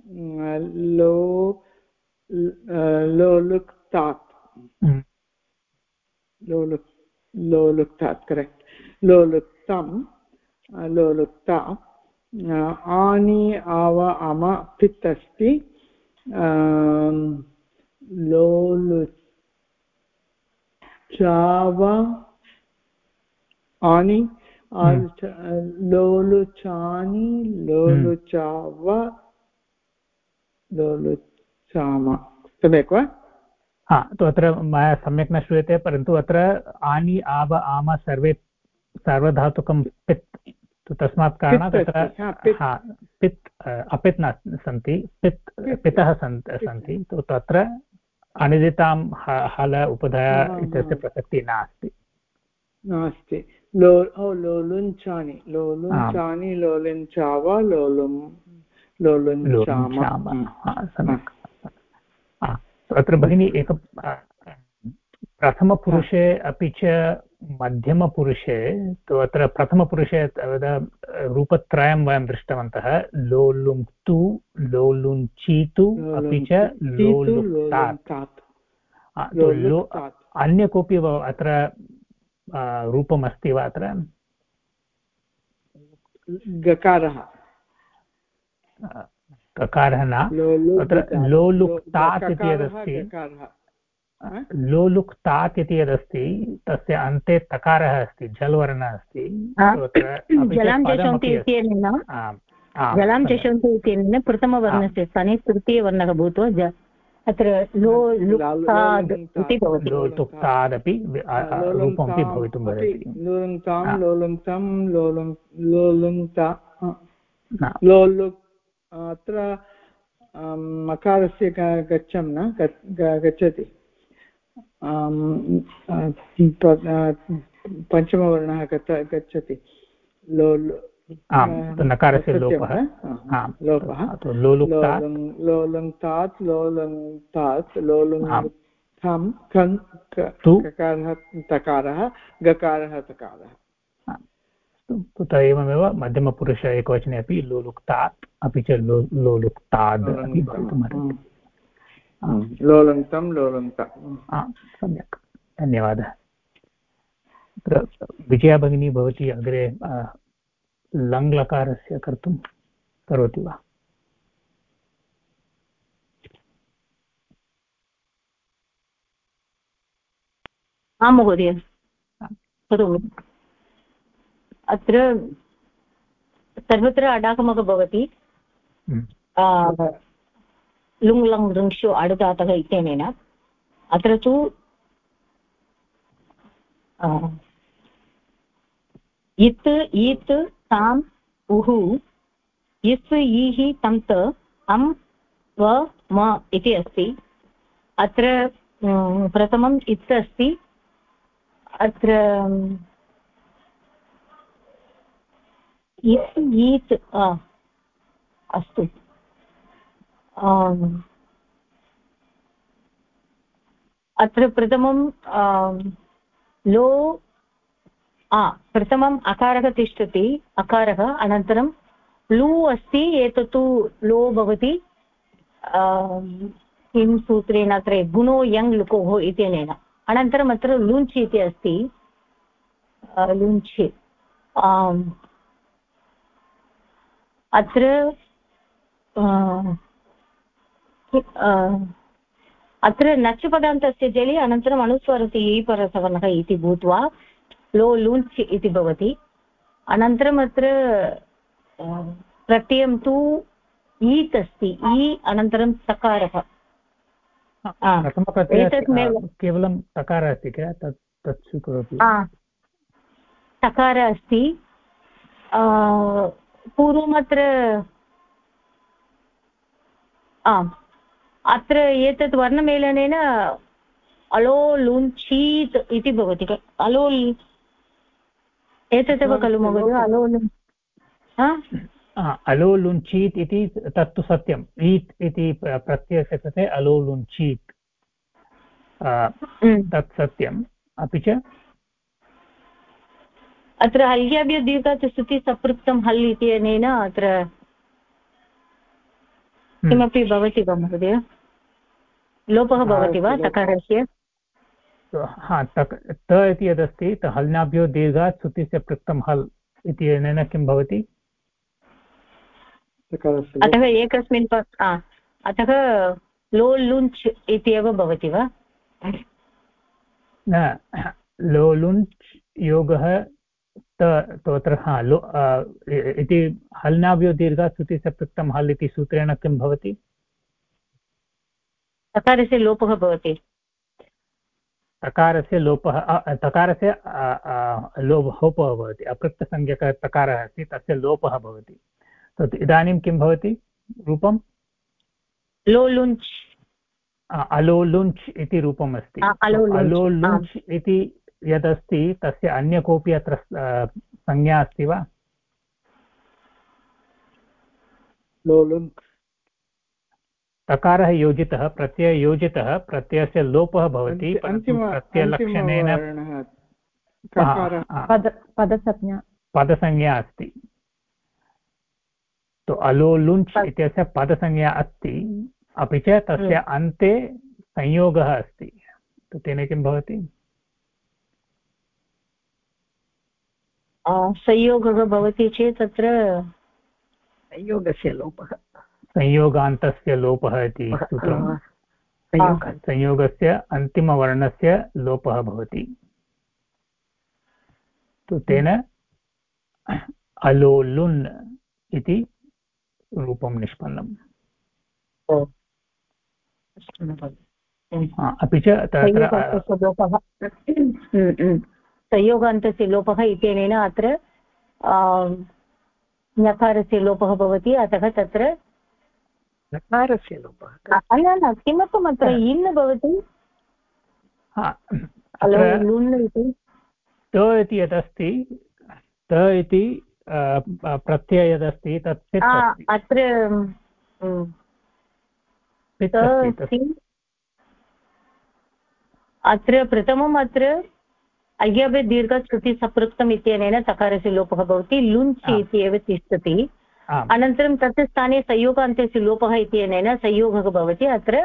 Speaker 5: लोलुक्तात् लोलुक्तात् करेक्ट्। लोलुक्तं लोलुक्ता आनि आव अम पित् अस्ति। लोलुचाव आनि लोलुचानि लोलुचाव लोलुचाम। सम्यक् वा?
Speaker 1: तो अत्र मया सम्यक् न श्रूयते, परन्तु अत्र आनि आव आम सर्वे सार्वधातुकं पित्, तस्मात् कारणात् अत्र पित् अपित् न सन्ति, पितः सन्ति, तत्र अनिदितां हल उपधय इत्यस्य प्रसक्तिः नास्ति।
Speaker 5: लोलुञ्चानि लोलुञ्चाव लोलुञ्चाम।
Speaker 1: सम्यक्। अत्र भगिनी एक प्रथमपुरुषे अपि च मध्यमपुरुषे, तु अत्र प्रथमपुरुषे रूपत्रयं वयं दृष्टवन्तः, लोलुङ्क्तु लोलुञ्चीतु अपि च लोलुक्तात्। अन्य कोऽपि अत्र रूपमस्ति वा? अत्र ककारः न, अत्र लोलुक्तात् इति यदस्ति, लोलुक्तात् इति यदस्ति तस्य अन्ते तकारः अस्ति, जल् वर्णः अस्ति।
Speaker 2: जलां जशन्ति इत्यनेन प्रथमवर्णस्य स्थाने तृतीयवर्णः भूत्वा अत्र लोलुक्तादपि
Speaker 1: रूपमपि भवितुं वदति।
Speaker 5: अत्र मकारस्य गच्छं न गच्छति, पञ्चमवर्णः गच्छति।
Speaker 1: नकारस्य लोपः
Speaker 5: लोलुङ्क्तात् लोलुङ्क्तं ककारः तकारः गकारः तकारः।
Speaker 1: तथा एवमेव मध्यमपुरुष एकवचने अपि लोलुक्तात् अपि च लोलुक्ताद् अपि भवितुमर्हति।
Speaker 5: लोलुङ्क्तं लोलुङ्क्ता।
Speaker 1: सम्यक्, धन्यवादः। अत्र विजया भगिनी भवती अग्रे लङ्लकारस्य कर्तुं करोति वा?
Speaker 2: आं महोदय, करोमि। अत्र सर्वत्र अडागमः भवति।
Speaker 6: लुङ् लङ् लृङ्क्षु अडुदातः इत्यनेन अत्र तु इत् ईत् ताम् उः इस् ईः तं त अम् व म इति अस्ति। अत्र प्रथमम् इत् अस्ति। अत्र इत् ईत् अस्तु। अत्र प्रथमं लो प्रथमम् अकारः तिष्ठति अकारः अनन्तरं लू अस्ति एतत्तु लो भवति किं सूत्रेण अत्र गुणो यङ् लुकोः इत्यनेन अनन्तरम् अत्र लुञ्च् इति अस्ति लुञ्च् अत्र अत्र नच् पदान्तस्य जलि अनन्तरम् अनुस्वारस्य ई परसवर्णः इति भूत्वा लो लुञ्च् इति भवति। अनन्तरम् अत्र प्रत्ययं तु ईत् अस्ति ई अनन्तरं सकारः
Speaker 1: केवलं सकारः अस्ति किल तत् स्वीकरोतु।
Speaker 6: सकारः अस्ति पूर्वम् अत्र एतत् वर्णमेलनेन अलो लुञ्चीत् इति भवति अलो एतदेव खलु महोदय
Speaker 1: अलो लुञ्चीत् इति तत्तु सत्यम् ईत् इति प्रत्ययस्य कृते अलो लुञ्चीत् तत् सत्यम्। अपि च
Speaker 6: अत्र हल्याभ्यो दीर्घात् स्तुति सपृक्तं हल् इत्यनेन अत्र किमपि भवति वा महोदय लोपः भवति वा तकारस्य
Speaker 1: त इति यदस्ति हल्नाभ्यो दीर्घात् सुतिस्य पृक्तं हल् इत्यनेन किं भवति
Speaker 6: अतः एकस्मिन् अतः लो लुञ्च् इत्येव भवति वा
Speaker 1: न लो लुञ्च् योगः तत्र लो इति हल्नाभ्यो दीर्घात् सुतिस्य पृक्तं हल् इति सूत्रेण किं भवति
Speaker 6: तकारस्य लोपः भवति
Speaker 1: तकारस्य लोपः तकारस्य लोपः भवति अपृक्तसंज्ञकः तकारः अस्ति तस्य लोपः भवति तत् इदानीं किं भवति रूपं
Speaker 6: लो लुञ्च्
Speaker 1: अलो लुञ्च् इति रूपम् अस्ति। अलो लुञ्च् इति यदस्ति तस्य अन्य कोऽपि अत्र संज्ञा अस्ति वा तकारः योजितः प्रत्यययोजितः प्रत्ययस्य लोपः भवति प्रत्ययलक्षणेन पदसंज्ञा अस्ति। तो अलो लुञ्च् इत्यस्य पदसंज्ञा अस्ति अपि च तस्य अन्ते संयोगः अस्ति तो तेन किं भवति
Speaker 6: संयोगः भवति चेत् तत्र संयोगस्य लोपः
Speaker 1: संयोगान्तस्य लोपः इति सूत्रं संयोगस्य अन्तिमवर्णस्य लोपः भवति तो तेन अलो लुन् इति रूपं निष्पन्नम्। अपि च तत्र
Speaker 6: संयोगान्तस्य लोपः इत्यनेन अत्र नकारस्य लोपः भवति अतः तत्र नकारस्य लोपः न किमर्थम् अत्र इन् भवति लुन् इति
Speaker 1: त इति यदस्ति त इति प्रत्यय यदस्ति तत्
Speaker 6: अत्र अत्र प्रथमम् अत्र अय्यभे दीर्घात् श्रुति सपृक्तम् इत्यनेन तकारस्य लोपः भवति लुञ्च् इति एव तिष्ठति अनन्तरं तस्य स्थाने संयोगान्तस्य लोपः इत्यनेन संयोगः भवति अत्र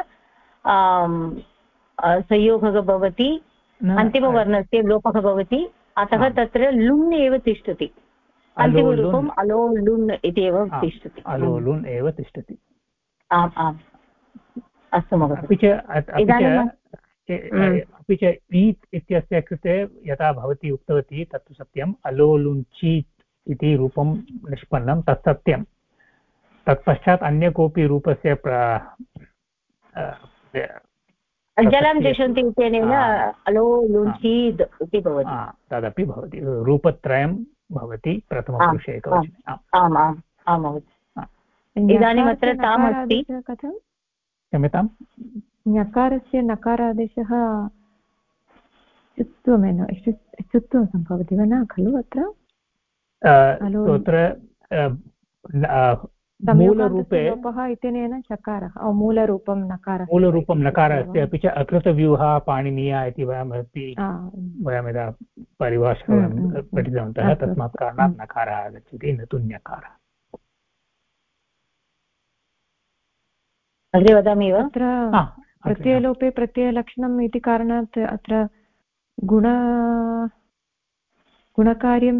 Speaker 6: संयोगः भवति अन्तिमवर्णस्य लोपः भवति अतः तत्र लुन् एव तिष्ठति अन्तिमरूपम् अलो लुन् इति एव तिष्ठति
Speaker 1: अलो लुन् एव तिष्ठति।
Speaker 6: आम् आम् अस्तु महोदय।
Speaker 1: अपि च ईत् इत्यस्य कृते यथा भवती उक्तवती तत्तु सत्यम् अलो लुञ्चीत् इति रूपं निष्पन्नं तत् सत्यं तत्पश्चात् अन्य कोऽपि रूपस्य
Speaker 6: जलं तिष्ठन्ति इत्यनेन अलो लुञ्चीद् इति भवति।
Speaker 1: तदपि भवति, रूपत्रयं भवति प्रथमपुरुषे एकवचने।
Speaker 6: आम् आम् आम् महोदय। इदानीम् अत्र ताम् अस्ति।
Speaker 2: कथं?
Speaker 1: क्षम्यताम्,
Speaker 2: ञकारस्य नकारादेशः चुत्वं सम्भवति वा न खलु अत्र?
Speaker 1: मूलरूपे
Speaker 2: लोपः इत्यनेन चकारः, मूलरूपं नकारः,
Speaker 1: मूलरूपं नकारः अस्ति। अपि च अकृतव्यूहः पाणिनीयः इति वयमपि वयं यदा परिभाषा पठितवन्तः, तस्मात् कारणात् नकारः आगच्छति, न तु ञकारः।
Speaker 6: अग्रे वदामि वा?
Speaker 2: अत्र प्रत्ययलोपे प्रत्ययलक्षणम् इति कारणात् अत्र गुणकार्यं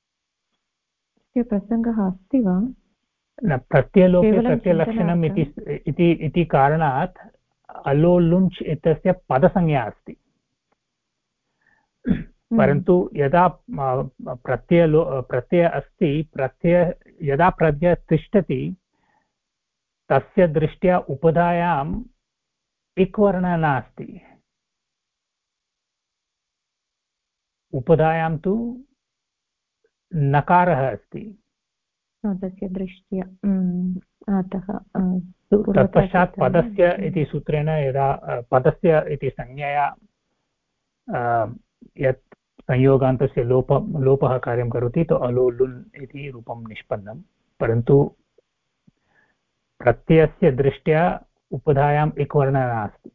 Speaker 2: प्रसङ्गः अस्ति वा?
Speaker 1: न, प्रत्ययलोपे प्रत्ययलक्षणम् इति कारणात् अलो लुञ्च् इत्यस्य पदसंज्ञा अस्ति। परन्तु यदा प्रत्यय अस्ति, यदा प्रत्ययः तिष्ठति तस्य दृष्ट्या उपधायाम् इक् वर्णः नास्ति। उपधायां तु नकारः अस्ति।
Speaker 2: तस्य दृष्ट्या
Speaker 1: तत्पश्चात् पदस्य इति सूत्रेण यदा पदस्य इति संज्ञया यत् संयोगान्तस्य लोपः कार्यं करोति तो अलो लुन् इति रूपं निष्पन्नं। परन्तु प्रत्ययस्य दृष्ट्या उपधायाम् इक् वर्णः नास्ति,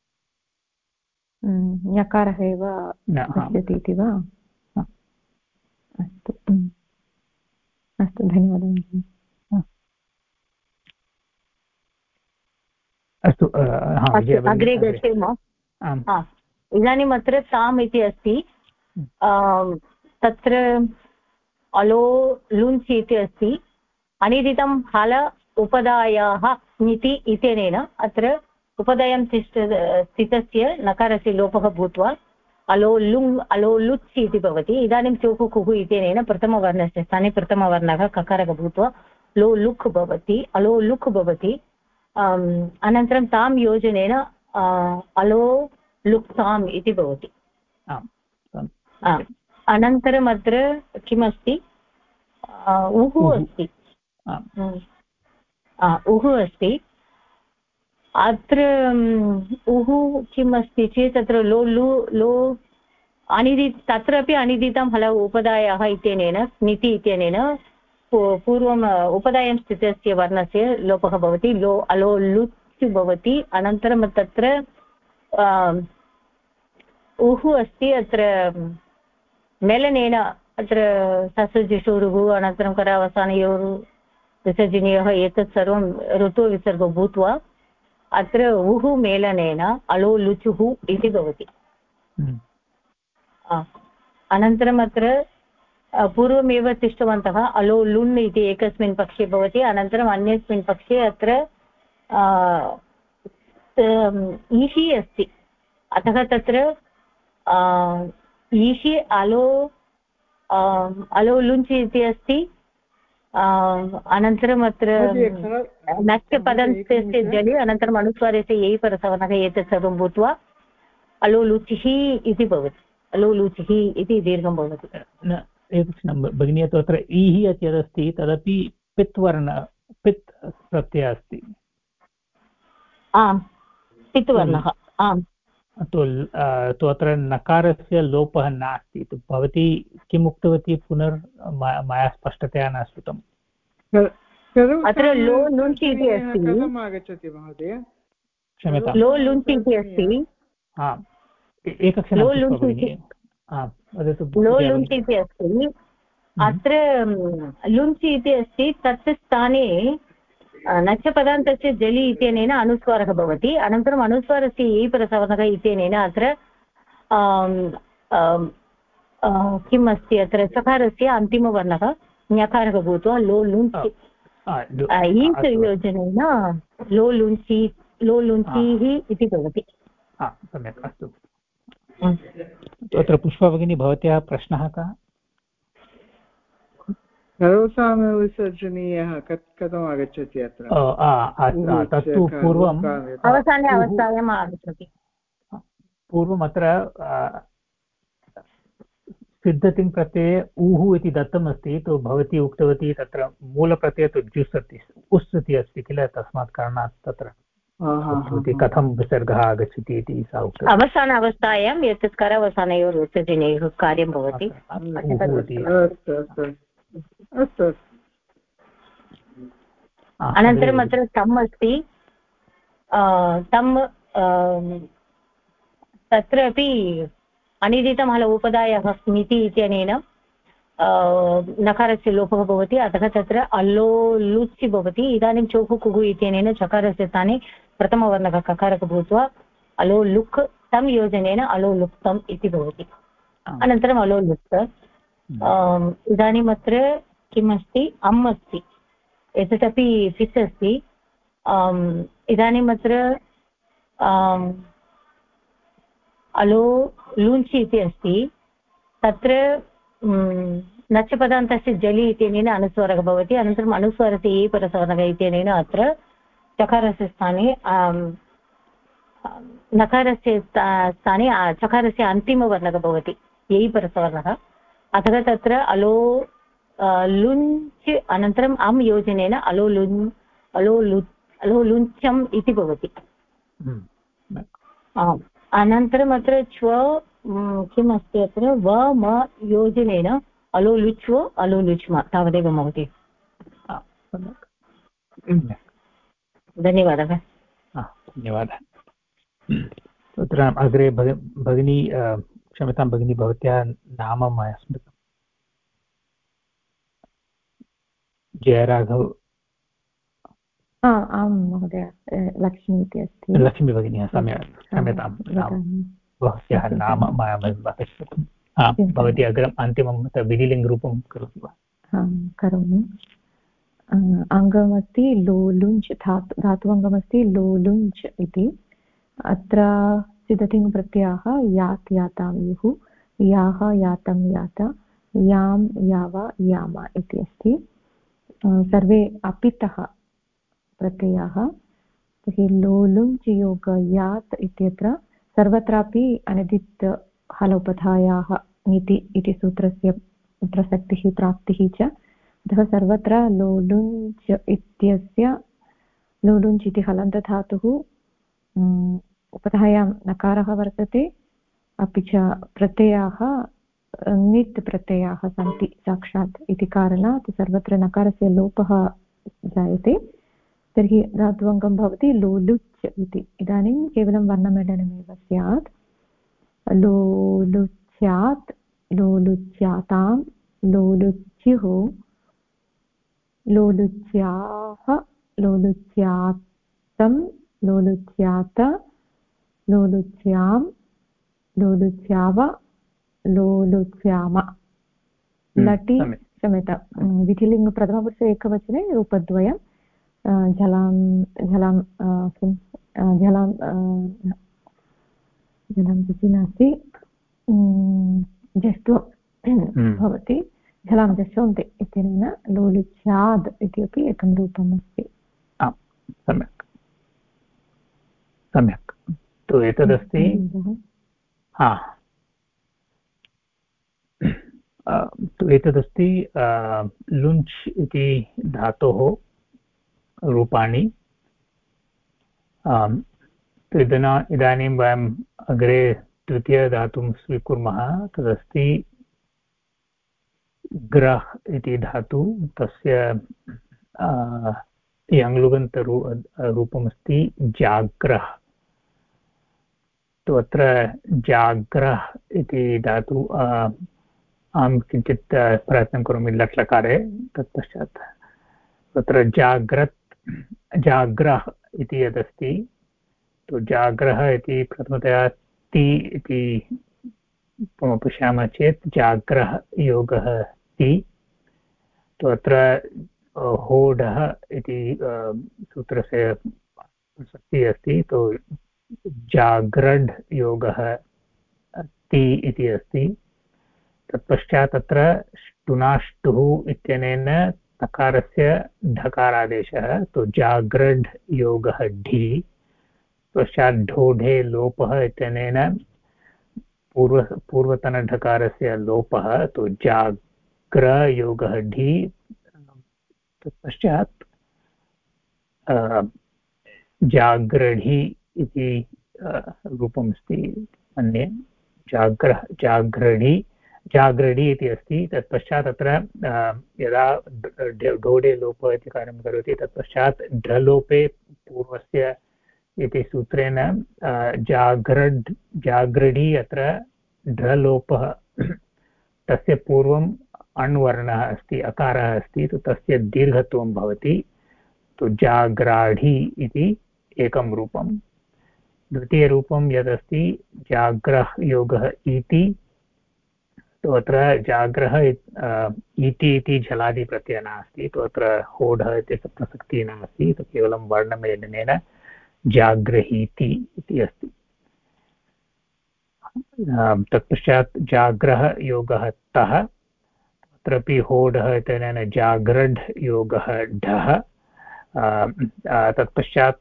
Speaker 2: ञकारः एव पश्यति इति वा? अस्तु अस्तु, धन्यवादः।
Speaker 1: अस्तु,
Speaker 6: अग्रे गच्छेम। इदानीम् अत्र ताम् इति अस्ति, तत्र अलो लुञ्च् इति अस्ति, अनिदितं हल उपधायाः नीति इत्यनेन अत्र उपधायां स्थितस्य नकारस्य लोपः भूत्वा अलो लुङ् अलो लुच् इति भवति। इदानीं चोकु कुहु इत्यनेन प्रथमवर्णस्य स्थाने प्रथमवर्णः ककारः भूत्वा लो लुक् भवति, अलो लुक् भवति। अनन्तरं तां योजनेन अलो लुक्ताम् इति भवति। अनन्तरम् अत्र किमस्ति? उहु अस्ति, उहु अस्ति। अत्र उहु किम् अस्ति चेत् तत्र लो लु लो तत्रापि अनिदितं हल उपधायाः इत्यनेन नीति इत्यनेन पूर्वम् उपधायां स्थितस्य वर्णस्य लोपः भवति, लो अलो लुच् भवति। अनन्तरं तत्र उहु अस्ति, अत्र मेलनेन अत्र ससर्जिषोरुः अनन्तरं करावसानयोः विसर्जनीयः एतत् सर्वं ऋतुविसर्गो भूत्वा अत्र उहु मेलनेन अलो लुचुः इति भवति। अनन्तरम् अत्र पूर्वमेव तिष्ठवन्तः अलो लुन् इति एकस्मिन् पक्षे भवति, अनन्तरम् अन्यस्मिन् पक्षे अत्र ईषि अस्ति, अतः तत्र ईषि अलो अलो लुञ्च् इति अस्ति। अनन्तरम् अत्र नक्ष्यपदस्य जलि अनन्तरम् अनुस्वारस्य यै परसवर्णः एतत् सर्वं भूत्वा अलो लुचिः इति भवति, अलो लुचिः इति दीर्घं भवति।
Speaker 1: भगिनी तत्र ईः यदस्ति तदपि पित् प्रत्ययः अस्ति।
Speaker 6: आम्, पित् वर्णः। आम्,
Speaker 1: तो अत्र नकारस्य लोपः नास्ति। भवती किम् उक्तवती मया स्पष्टतया न श्रुतम्।
Speaker 6: अत्र लो लुञ्च् इति अस्ति,
Speaker 1: क्षम्यतां,
Speaker 6: लो लुञ्च् इति अस्ति,
Speaker 1: एकक्षणं
Speaker 6: लो लुञ्च् इति अस्ति। अत्र लुञ्च् इति अस्ति, तत् स्थाने नच्चपदान्तस्य जलि इत्यनेन अनुस्वारः भवति। अनन्तरम् अनुस्वारस्य यै परसवर्णः इत्यनेन अत्र किम् अस्ति, अत्र चकारस्य अन्तिमवर्णः ञकारः भूत्वा लो लुञ्च् योजनेन लो लुञ्चीः इति भवति।
Speaker 1: सम्यक्, अस्तु। अत्र पुष्पा भगिनी, भवत्याः प्रश्नः कः?
Speaker 5: सर्वसामविसर्जनीयः कथम् आगच्छति अत्र?
Speaker 1: तत्तु पूर्वम्
Speaker 6: अवसाने अवस्थायाम् आगच्छति।
Speaker 1: पूर्वम् अत्र सिद्धतिङ् प्रत्यये ऊः इति दत्तमस्ति, तु भवती उक्तवती तत्र मूलप्रत्यये तु जुस् अस्ति, उस् इति अस्ति किल, तस्मात् कारणात् तत्र कथं विसर्गः आगच्छति इति सा उक्तवती।
Speaker 6: अवसान अवस्थायां यत् करावसानयोः विसर्जनयोः कार्यं भवति। अनन्तरम् अत्र तम् अस्ति, तम् तत्र अपि अनिदितं हलोपदायः स्मिति इत्यनेन नकारस्य लोपः भवति, अतः तत्र अलो लुच् भवति। इदानीं चोखु कुगु इत्यनेन चकारस्य स्थाने प्रथमवर्णः ककारः भूत्वा अलो लुक् तं योजनेन अलो लुक्तम् इति भवति। अनन्तरम् अलो लुक्। इदानीम् अत्र किम् अस्ति, अम् अस्ति, एतदपि फिस् अस्ति। इदानीम् अत्र अलो लुञ्चि इति अस्ति, तत्र नचपदान्तस्य जलि इत्यनेन अनुस्वारः भवति। अनन्तरम् अनुस्वारस्य ए परसवर्णः इत्यनेन अत्र चकारस्य स्थाने नकारस्य स्थाने चकारस्य अन्तिमवर्णः भवति, ए परसवर्णः। अतः तत्र अलो लुञ्च् अनन्तरम् अम् योजनेन अलो लुञ्चम् इति भवति। अनन्तरम् अत्र च्व किम् अस्ति, अत्र व म योजनेन अलो लुच्व अलो लुच्म तावदेव भवति। धन्यवादः।
Speaker 1: धन्यवादः। तत्र अग्रे भगिनी, क्षम्यतां भगिनी, भवत्याः नाम मया स्मृतं। जयराघव।
Speaker 2: आं महोदय, लक्ष्मी इति अस्ति।
Speaker 1: लक्ष्मी भगिनी, क्षम्यतां, भवत्याः नाम मया स्मृतं। भवती अग्रम् अन्तिमं विधिलिङ्गरूपं करोति वा?
Speaker 2: करोमि। अङ्गमस्ति लोलुञ्च्, धातुवङ्गमस्ति लोलुञ्च् इति। अत्र सिद्धतिङ् प्रत्ययः यात् यातायुः, याः यातं यात, यां याव याम इति अस्ति। सर्वे अपितः प्रत्ययाः। तर्हि लोलुञ्च् योग यात् इत्यत्र सर्वत्रापि अनदित् हलोपधायाः नीति इति सूत्रस्य प्रसक्तिः प्राप्तिः च, अतः सर्वत्र लोलुञ्च् इत्यस्य लोलुञ्च् इति हलन्तधातुः उपधायां नकारः वर्तते, अपि च प्रत्ययाः ङित् प्रत्ययाः सन्ति साक्षात् इति कारणात् सर्वत्र नकारस्य लोपः जायते। तर्हि धात्वङ्गं भवति लोलुच् इति। इदानीं केवलं वर्णमेलनमेव स्यात्। लोलुच्यात्, लोलुच्यातां, लोलुच्युः, लोलुच्याः, लोलुच्यातं, लोलुच्यात, लोलुच्यां, लोलुच्याव, लोलुच्याम। लटि क्षम्यता, विधिलिङ्ग प्रथमपुरुषे एकवचने रूपद्वयं। झलां झलां किं झलां झलां इति नास्ति, जष्ट्व भवति, झलां जष्वन्ति इत्यनेन लोलुच्याद् इति अपि एकं रूपम् अस्ति।
Speaker 1: सम्यक् सम्यक्। तु एतदस्ति, तु एतदस्ति लुञ्च् इति धातोः रूपाणि। इदानीं वयम् अग्रे तृतीयधातुं स्वीकुर्मः। तदस्ति ग्रह इति धातु, तस्य यङ्लुगन्तरूपमस्ति जाग्रह। तु अत्र जाग्रह इति धातु, अहं किञ्चित् प्रयत्नं करोमि लट्लकारे, तत्पश्चात् तत्र जाग्रह इति यदस्ति, तो जाग्रह इति प्रथमतया ति इति पश्यामः चेत् जाग्रह योगः ति। तो अत्र होढः इति सूत्रस्य प्रसक्तिः अस्ति, तो जाग्रढ योगः ति इति अस्ति। तत्पश्चात् तत्र ष्टुनाष्टुः इत्यनेन तकारस्य ढकारादेशः तु जाग्रढ योगः ढि पश्चात् ढोढे लोपः इत्यनेन पूर्वतनढकारस्य लोपः तु जाग्र योगः ढि तत्पश्चात् जाग्रढि इति रूपमस्ति मन्ये जाग्रढि इति अस्ति तत्पश्चात् तत्र यदा ढोढे लोपः इति कार्यं करोति तत्पश्चात् ढलोपे पूर्वस्य इति सूत्रेण जाग्रढि अत्र ढलोपः तस्य पूर्वम् अण्वर्णः अस्ति अकारः अस्ति तु तस्य दीर्घत्वं भवति तु जाग्राढि इति एकं रूपं द्वितीयरूपं यदस्ति जाग्रह योगः इति तु अत्र जाग्रह इति झलादिप्रत्ययः नास्ति तु अत्र होढः इत्यस्य प्रसक्तिः नास्ति तु केवलं वर्णमेलनेन जाग्रहीति इति अस्ति तत्पश्चात् जाग्रह योगः तः तत्रापि होढः इत्यनेन जाग्रढ योगः ढः तत्पश्चात्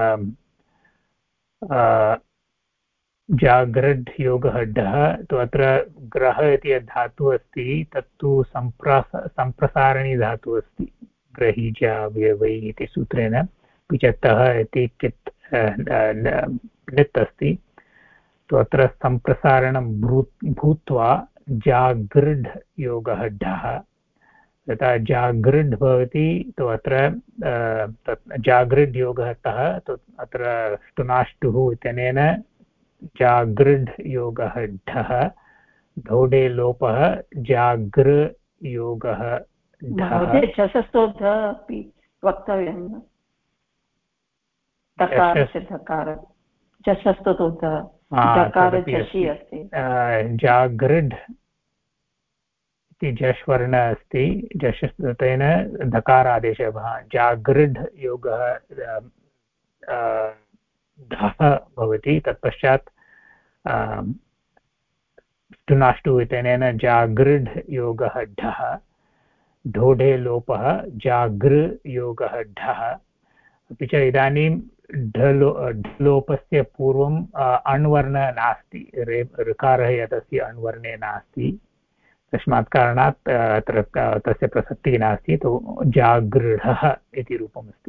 Speaker 1: जाग्रढ योगः ढः तु अत्र ग्रह इति यद् धातुः अस्ति तत्तु सम्प्रसारणी धातुः अस्ति ग्रहीजा व्यवै इति सूत्रेण अपि च तः इति कित् नित् अस्ति तु अत्र सम्प्रसारणं भूत्वा जागृढ योगः ढः यथा जागृढ भवति तु अत्र जागृढ योगः तः तु अत्र ष्टुनाष्टुः इत्यनेन जागृढ योगः ढः ढोढे लोपः जागृ योगः ढः
Speaker 3: अपि वक्तव्यं
Speaker 1: जागृढ इति जश् वर्णः अस्ति जश् तेन धकारादेशः जागृढ योगः धः भवति तत्पश्चात् ष्टुनाष्टु इत्यनेन जागृढ योगः ढः ढोढे लोपः जागृ योगः ढः अपि च इदानीं ढलोपस्य पूर्वम् अण्वर्णः नास्ति ऋकारः यदस्ति अण्वर्णे नास्ति तस्मात् कारणात् अत्र तस्य प्रसक्तिः नास्ति तु जागृढः इति रूपमस्ति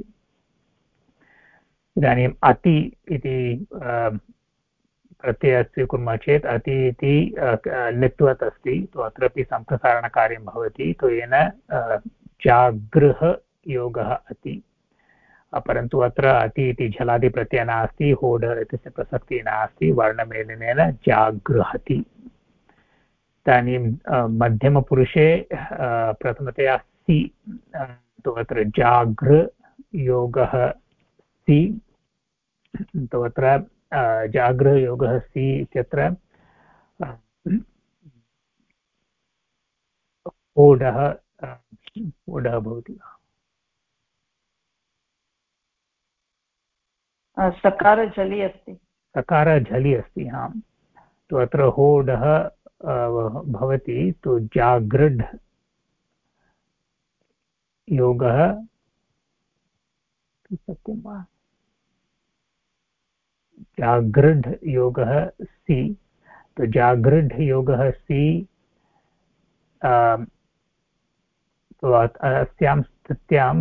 Speaker 1: इदानीम् अति इति प्रत्ययः स्वीकुर्मः चेत् अति इति लित्वत् अस्ति तु अत्रापि सम्प्रसारणकार्यं भवति तु येन जागृह योगः अति परन्तु अत्र अति इति झलादिप्रत्ययः नास्ति होढ इत्यस्य प्रसक्तिः नास्ति वर्णमेलनेन जागृहति इदानीं मध्यमपुरुषे प्रथमतया सि तु अत्र जागृ योगः सि तु अत्र जागृह योगः सि इत्यत्र होढः भवति
Speaker 3: सकारझलि अस्ति
Speaker 1: हाँ तु अत्र होढः भवति तु जागृढ योगः सत्यं वा जागृढ योगः सि तो जागृढ योगः सि तो अस्यां स्थित्यां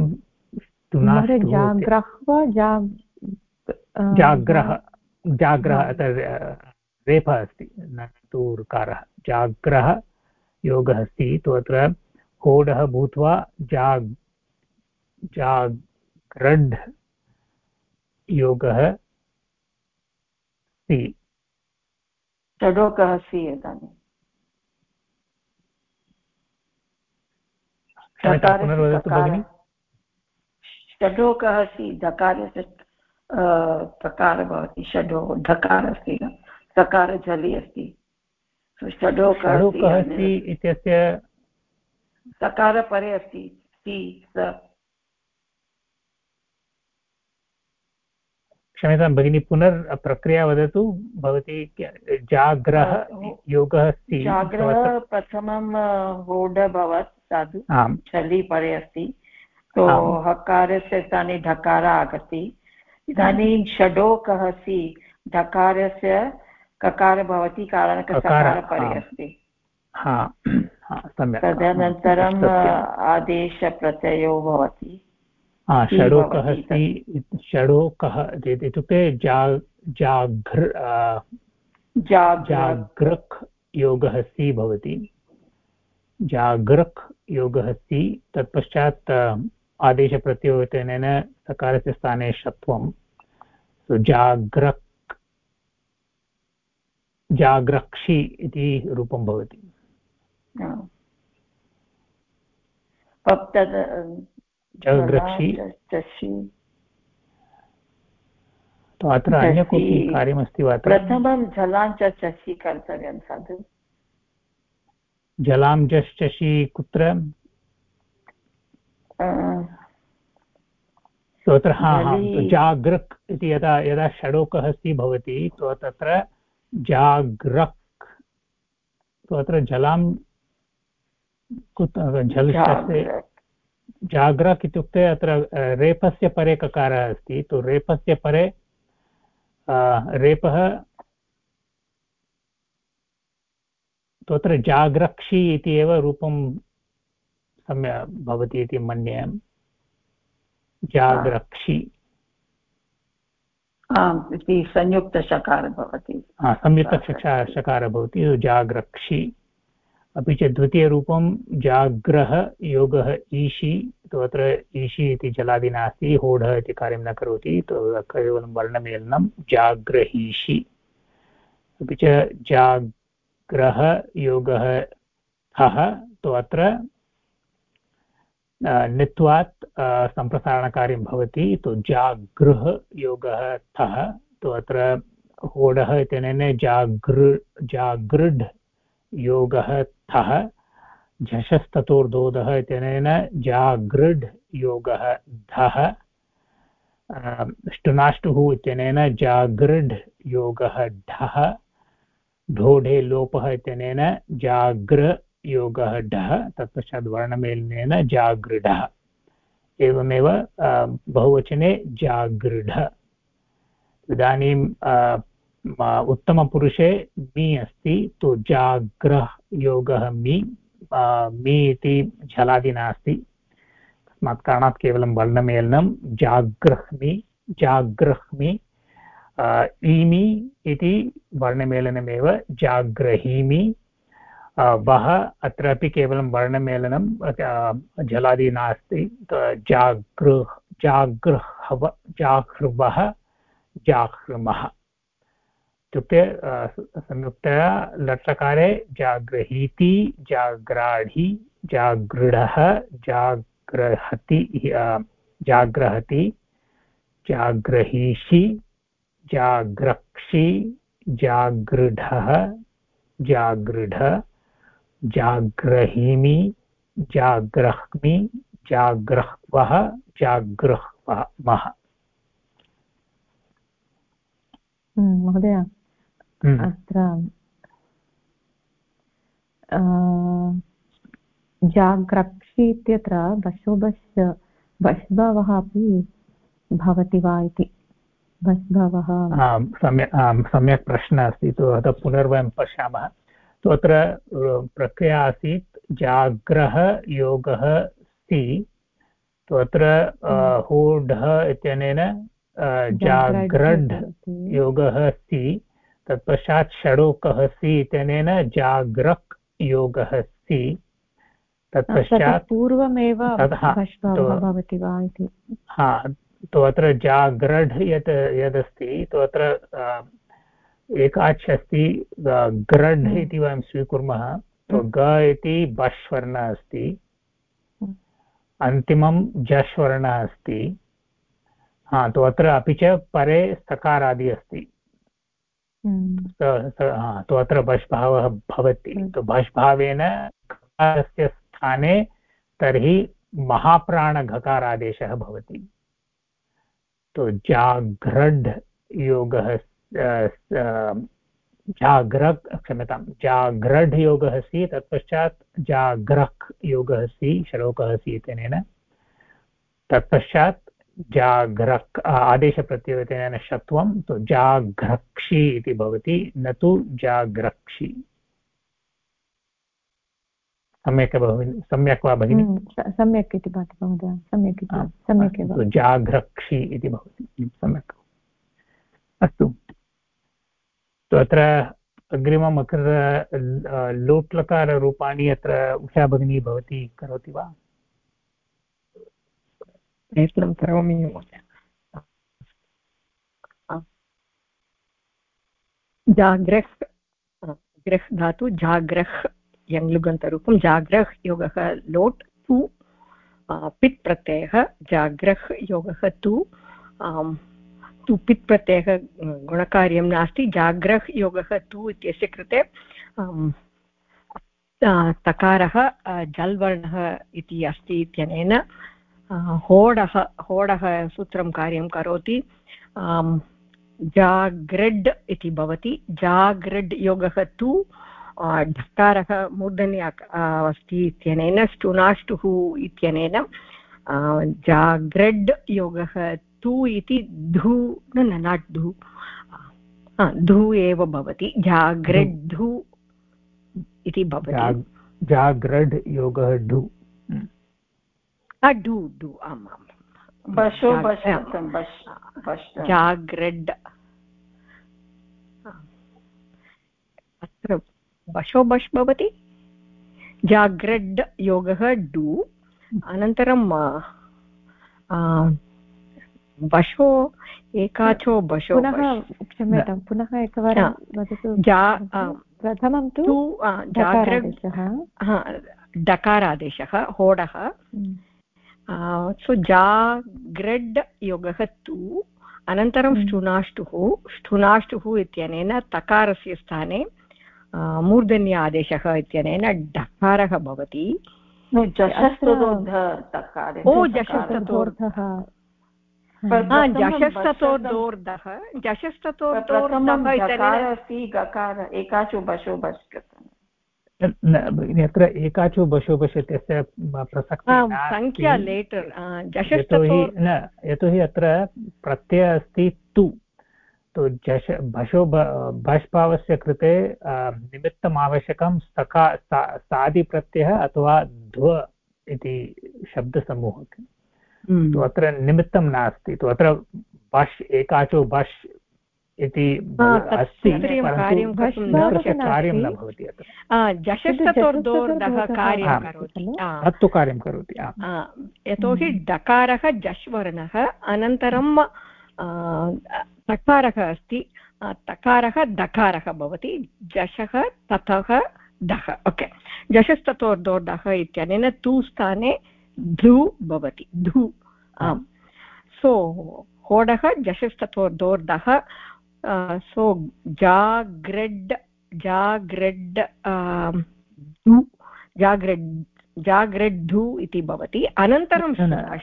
Speaker 1: जाग्रह रेफः अस्ति न तु ऋकारः जाग्रह योगः अस्ति तु अत्र होढः भूत्वा जाग्रढ योगः सि
Speaker 3: षडोकः सि इदानीं
Speaker 1: पुनर्वदतु भगिनि
Speaker 3: षडोकः सि धकारस्य प्रकारः भवति षडो ढकार अस्ति सकार झलि अस्ति षडोकः
Speaker 1: सि इत्यस्य
Speaker 3: सकार परे अस्ति सि स
Speaker 1: क्षम्यतां भगिनी प्रक्रिया वदतु भवती जाग्रह योगः अस्ति
Speaker 3: जाग्रह प्रथमं होड भवत् साधु छलि परे अस्ति तो हकारस्य स्थाने ढकार आगति इदानीं षडोकः अस्ति ढकारस्य ककार भवति कारणकसकार परे अस्ति तदनन्तरम् आदेशप्रत्ययो भवति
Speaker 1: षडोकः अस्ति षडोकः इत्युक्ते जागृक् योगः अस्ति भवति जागृक् योगः अस्ति तत्पश्चात् आदेशप्रत्ययोतेन सकारस्य स्थाने षत्वं जाग्रक्षि इति रूपं भवति जाग्रक्षि तो अत्र अन्य कोऽपि कार्यमस्ति वा
Speaker 3: प्रथमं जलां च चषि कर्तव्यं साधु
Speaker 1: जलां चषि कुत्र तत्र जागृक् इति यदा षडोकः अस्ति भवति तो तत्र जाग्रक् तो अत्र जलां जलस्य जाग्रक् इत्युक्ते अत्र रेपस्य परे ककारः अस्ति तो रेपस्य परे रेपः तत्र जाग्रक्षि इति एव रूपं सम्यक् भवति इति मन्ये जाग्रक्षि
Speaker 3: इति संयुक्तषकारः भवति
Speaker 1: संयुक्तषकारः भवति जाग्रक्षि अपि च द्वितीयरूपं जाग्रह योगः ईशि तो अत्र ईशि इति जलादि नास्ति होढः इति कार्यं न करोति तो केवलं वर्णमेलनं जाग्रहीषि अपि च जाग्रह योगः थः तो अत्र नित्वात् सम्प्रसारणकार्यं भवति तो जागृह योगः थः तो अत्र होढः इत्यनेन जागृढ योगः थः झषस्ततोर्धोधः इत्यनेन जागृढ योगः धः ष्टुनाष्टुः इत्यनेन जागृढ योगः ढः ढोढे लोपः इत्यनेन जागृ योगः ढः तत्पश्चात् वर्णमेलनेन जागृढः एवमेव बहुवचने जागृढ इदानीं उत्तमपुरुषे मी अस्ति तो जाग्रह योगः मी इति झलादि नास्ति तस्मात् कारणात् केवलं वर्णमेलनं जाग्रह्मि ईमि इति वर्णमेलनमेव जाग्रहीमि वः अत्रापि केवलं वर्णमेलनं झलादि नास्ति जागृह्वः जागृमः इत्युक्ते संयुक्तया लट्लकारे जागृहीति जाग्राढि जागृढः जाग्रहति जाग्रहीषि जाग्रक्षि जागृढः जागृढ जाग्रहीमि जाग्रह्मि जाग्रह्वः जागृह्मः
Speaker 2: महोदय अत्र जाग्रक्षि इत्यत्र बश्भावः अपि भवति वा इति बश्भावः
Speaker 1: सम्यक् प्रश्नः अस्ति तो अतः पुनर्वयं पश्यामः तो अत्र प्रक्रिया आसीत् जाग्रह योगः सि तो अत्र होढः इत्यनेन जाग्रढ योगः सि तत्पश्चात् षडोकः सि इत्यनेन जाग्रक् योगः सि तत्पश्चात्
Speaker 2: पूर्वमेव भवति वा इति
Speaker 1: तो अत्र जाग्रढ यदस्ति तो अत्र एकाच् अस्ति ग्रढ इति वयं स्वीकुर्मः तो ग इति बश् वर्णः अस्ति अन्तिमं जश् वर्णः अस्ति तो अत्र अपि च परे सकारादि अस्ति तो अत्र बश्भावः भवति तो बश्भावेन घकारस्य स्थाने तर्हि महाप्राणघकारादेशः भवति तो जाग्रढ योगः क्षम्यतां जाग्रढ योगः अस्ति, तत्पश्चात् जाग्रह् योगः अस्ति, श्लोकः अस्ति इत्यनेन तत्पश्चात् जाग्रक् आदेशप्रत्ययतेन षत्वं, तो जाघ्रक्षि इति भवति, न तु जाग्रक्षि। सम्यक् वा भगिनि?
Speaker 2: सम्यक् इति भाति महोदय, सम्यक् एव।
Speaker 1: जाघ्रक्षि इति भवति, सम्यक्। अस्तु, तो अत्र अग्रिमम् लोट्लकाररूपाणि अत्र उषा भगिनी भवती करोति वा?
Speaker 4: प्रयत्नं करोमि महोदय। जाग्रह् ग्रह् धातु जाग्रह् यङ्लुगन्तरूपं जाग्रह् योगः लोट् तु पित् प्रत्ययः जाग्रह् योगः तु पित् प्रत्ययः गुणकार्यं नास्ति। जाग्रह् योगः तु इत्यस्य कृते तकारः जल्वर्णः इति अस्ति इत्यनेन होडः सूत्रं कार्यं करोति। जाग्रड् इति भवति। जाग्रड् योगः तु ढकारः मूर्धन्य अस्ति इत्यनेन स्टुनाष्टुः इत्यनेन जाग्रड् योगः तु इति धु नाट् धु धु एव भवति। जाग्रड् धु इति भवति।
Speaker 1: जाग्रड् योगः धु
Speaker 4: डु डु आम् आम् जाग्रड् अत्र बशो बश् भवति। जाग्रड् योगः डु अनन्तरं बशो एकाचो बशो
Speaker 2: क्षम्यतां पुनः एकवारं वदतु। प्रथमं तु डकारादेशः होडः। सो जाग्रड् योगः तु अनन्तरं ष्ठुनाष्टुः इत्यनेन तकारस्य स्थाने मूर्धन्य आदेशः इत्यनेन डकारः भवति।
Speaker 1: अत्र एकाचो बशो बश् इत्यस्य प्रसक्तिः
Speaker 4: संख्या लेटर्
Speaker 1: यतोहि अत्र प्रत्ययः अस्ति तु, तो जश भशो भश् भावस्य कृते निमित्तम् आवश्यकं सादिप्रत्ययः अथवा ध्व इति शब्दसमूहः। तो अत्र निमित्तं नास्ति, तो अत्र बश् एकाचो बश् इति अस्ति, कार्यं न भवति। तत्तु कार्यं करोति।
Speaker 4: यतोहि डकारः जश्वर्णः अनन्तरं तकारः अस्ति, तकारः दकारः भवति। जशः ततः दः। ओके, जशस्ततोर्दोर्दः इत्यनेन तु स्थाने धु भवति। धु आम्। सो होडः जशस्ततोर्दोर्दः। सो जाग्रड् धु इति भवति। अनन्तरं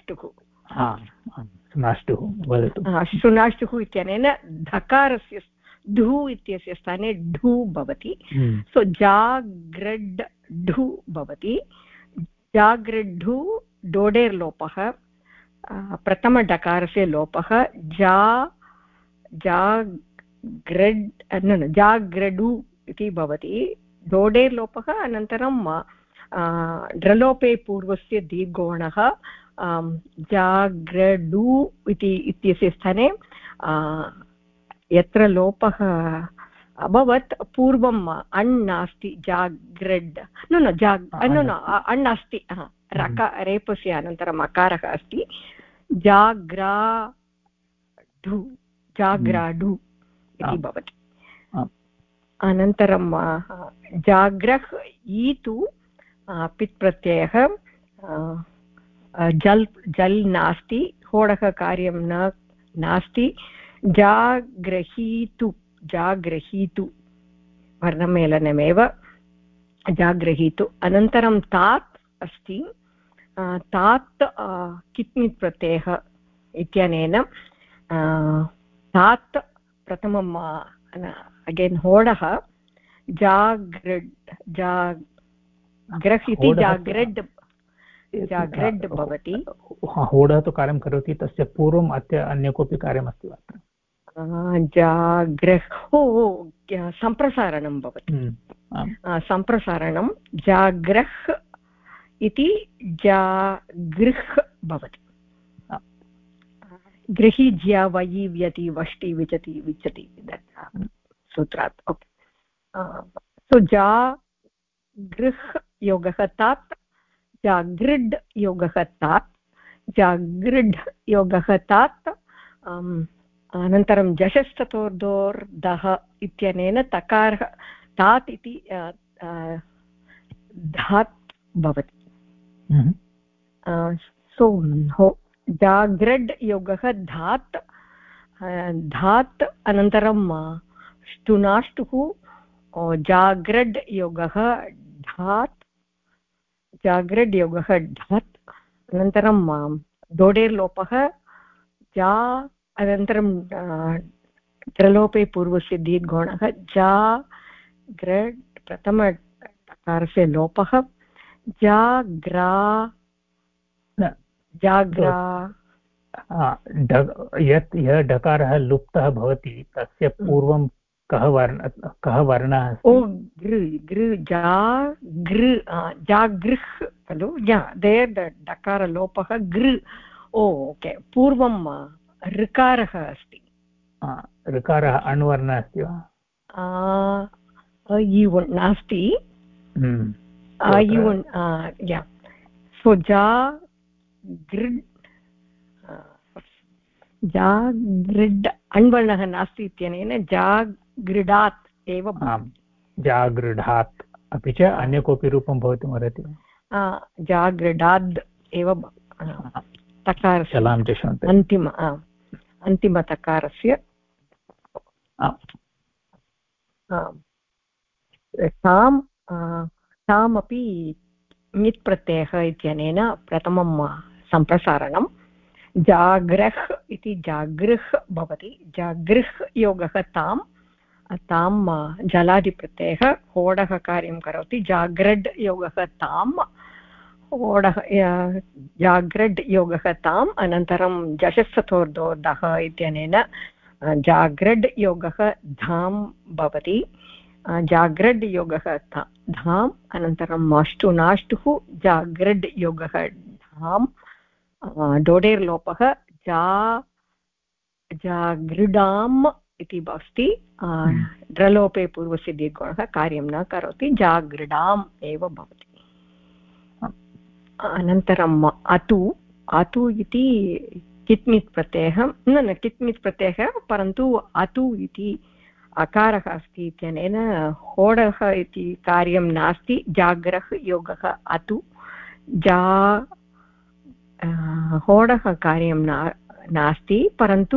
Speaker 4: शुनाष्टुः इत्यनेन धकारस्य धु इत्यस्य स्थाने ढु भवति। सो जाग्रड् ढु भवति। जाग्रड्ढु डोडेर् लोपः, प्रथमडकारस्य लोपः। जाग्रडु इति भवति, डोडेर् लोपः। अनन्तरं ड्रलोपे पूर्वस्य दीर्घोणः जाग्रडु इत्यस्य स्थाने यत्र लोपः अभवत् पूर्वम् अण् नास्ति। जाग्रड् अण् अस्ति, रेपस्य अनन्तरम् अकारः अस्ति। जाग्राडु इति भवति। अनन्तरं जाग्रह् ईतु पित् प्रत्ययः, जल् नास्ति, होडः कार्यं नास्ति। जाग्रहीतु वर्णमेलनमेव, जाग्रहीतु। अनन्तरं तात् अस्ति, तात् कित्नित् प्रत्ययः इत्यनेन तात् प्रथमम् अगेन् होडः जाग्रड् जाग्रह् इति जाग्रड् जाग्रड् भवति।
Speaker 1: होडः तु कार्यं करोति, तस्य पूर्वम् अन्य कोऽपि कार्यमस्ति वा अत्र?
Speaker 4: जाग्रह् सम्प्रसारणं भवति। सम्प्रसारणं जाग्रह् इति जागृह् भवति। गृहि ज्या वयि व्यति वष्टि विचति विचति सूत्रात्। ओके, सो जागृह् योगः तात्, जागृड् योगः तात्, जागृढ् योगः तात्। अनन्तरं जशस्ततोर्दोर्दः इत्यनेन तकारः तात् इति धात् भवति। सो जाग्रड् योगः धात्, धात् अनन्तरं ष्टुनाष्टुः जाग्रड् योगः धात्, जाग्रड् योगः धात् अनन्तरं दोडेर्लोपः जा अनन्तरं द्रलोपे पूर्वस्य दीर्घोणः जाग्रड् प्रथमकारस्य लोपः जाग्रा जाग्रा।
Speaker 1: यत् यः डकारः लुप्तः भवति तस्य पूर्वं कः वर्णः?
Speaker 4: ओ गृ गृ जागृ जागृह् खलु, देर् डकारलोपः गृ। ओ ओके, पूर्वं ऋकारः अस्ति।
Speaker 1: ऋकारः अण्वर्णः अस्ति वा?
Speaker 4: नास्ति। सो जागृड् जागृड् अण्वर्णः नास्ति इत्यनेन जागृडात् एव।
Speaker 1: जागृढात्। अपि च अन्य कोऽपि रूपं भवितुम् अर्हति वा?
Speaker 4: जागृडाद् एव तकारस्य अन्तिमतकारस्य तामपि ङित् प्रत्ययः इत्यनेन प्रथमं सम्प्रसारणं जाग्रह् इति जागृह् भवति। जागृह् योगः ताम्, तां जलादिप्रत्ययः होडः कार्यं करोति। जाग्रड् योगः ताम्, होडः जाग्रड् योगः ताम् अनन्तरं जशस्ततोर्दोर्दः इत्यनेन जाग्रड् योगः धां भवति। जाग्रड् योगः धाम् अनन्तरं अष्टुनाष्टुः जाग्रड् योगः धाम्, डोडेर्लोपः जागृडाम् इति अस्ति। ड्रलोपे पूर्वस्य दीर्घोणः कार्यं न करोति, जागृडाम् एव भवति। अनन्तरम् अतु, अतु इति कित्मित् प्रत्ययः, न कित्मित् प्रत्ययः, परन्तु अतु इति अकारः अस्ति इत्यनेन होडः इति कार्यं नास्ति। जाग्रह् योगः अतु, होडः कार्यं नास्ति, परन्तु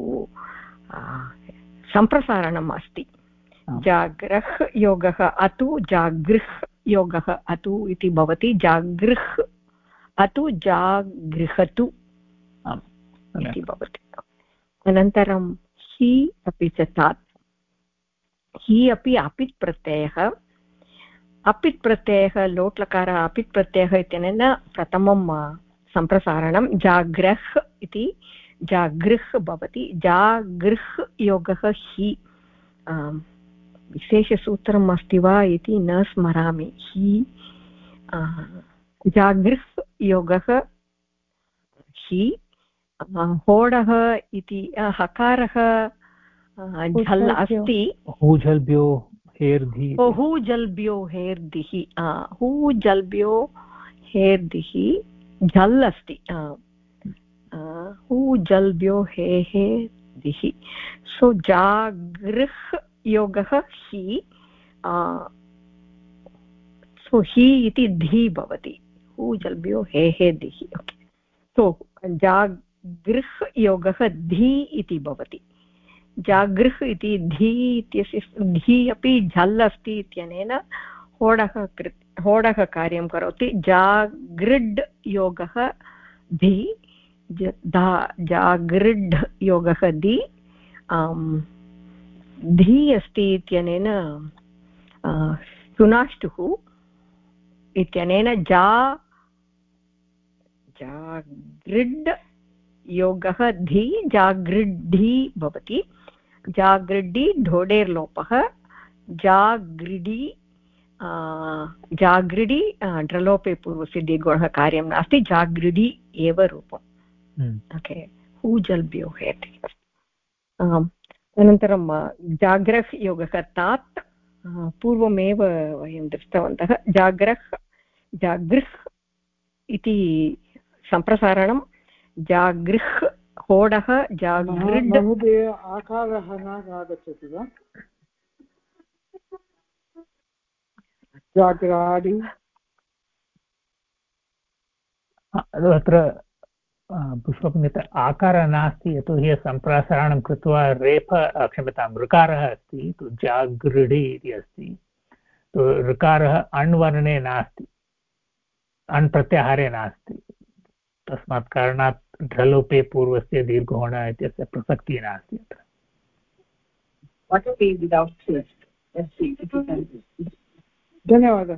Speaker 4: सम्प्रसारणम् अस्ति। जाग्रह् योगः अतु, जागृह् योगः अतु इति भवति। जागृह् अतु जागृहतु इति भवति। अनन्तरं हि अपि च तात्, हि अपि अपित् प्रत्ययः। अपित् प्रत्ययः लोट्लकारः अपित् प्रत्ययः इत्यनेन प्रथमं सम्प्रसारणं जाग्रह् इति जागृह् भवति। जागृह् योगः हि, विशेषसूत्रम् अस्ति वा इति न स्मरामि। हि जागृह् योगः हि, होडः इति हकारः झल् अस्ति।
Speaker 1: हूजल्भ्यो हेर्धि,
Speaker 4: हूजल्भ्यो हेर्दिः, हूजल्भ्यो हेर्दिः झल् अस्ति। हूजल्भ्यो हे दिः। सो जागृह् योगः हि, सो हि इति धी भवति। हूजल्भ्यो हे दिः। ओके, सो जागृह् योगः धी इति भवति। जागृह् इति धी इत्यस्य धी अपि झल् अस्ति इत्यनेन होडः कार्यं करोति। जागृड् योगः धी, जागृड् योगः दि धी अस्ति इत्यनेन सुनाष्टुः इत्यनेन जागृड् योगः धी जागृड्ढी भवति जागृड्डि ढोडेर्लोपः जागृडि जागृडि ड्रलोपे पूर्वस्य दीर्घोणः कार्यं नास्ति जागृडि एव रूपम् ओके हूजल्भ्यो हेत् अनन्तरं जाग्रह् योगः तात् पूर्वमेव वयं दृष्टवन्तः जागृह् इति सम्प्रसारणं जागृह् होडः जागृड्
Speaker 5: आकारः न आगच्छति वा जाग्राडि
Speaker 1: अत्र पुष्पपुण्यत आकारः नास्ति यतोहि सम्प्रसारणं कृत्वा रेफ क्षम्यतां ऋकारः अस्ति तु जागृडि इति अस्ति तु ऋकारः अण्वर्णे नास्ति अण् प्रत्याहारे नास्ति तस्मात् कारणात् ढलोपे पूर्वस्य दीर्घोण इत्यस्य प्रसक्तिः नास्ति अत्र
Speaker 5: धन्यवादः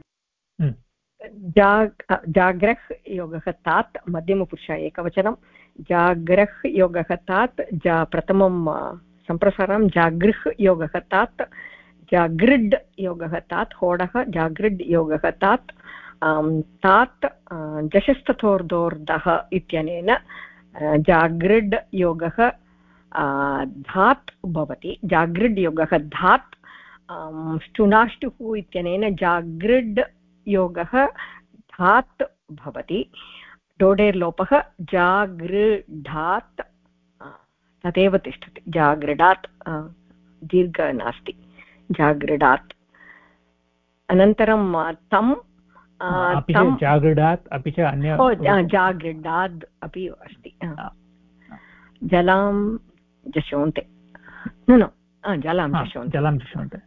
Speaker 4: जाग्रह् योगः तात् मध्यमपुरुष एकवचनं जाग्रह् योगः तात् प्रथमं सम्प्रसारणं जागृह् योगः तात् जागृड् योगः तात् होडः जागृड् योगः तात् तात् जशस्तथोर्दोर्धः इत्यनेन जागृड् योगः धात् भवति जागृड् योगः धात् ष्टुनाष्टुः इत्यनेन जागृड् योगः धात् भवति डोडेर्लोपः जागृढात् तदेव तिष्ठति जागृडात् दीर्घ नास्ति जागृडात् अनन्तरं तं
Speaker 1: जागृडात् अपि च अन्य
Speaker 4: जागृडाद् अपि अस्ति जलां जशोन्ते न जलां जशोन्ते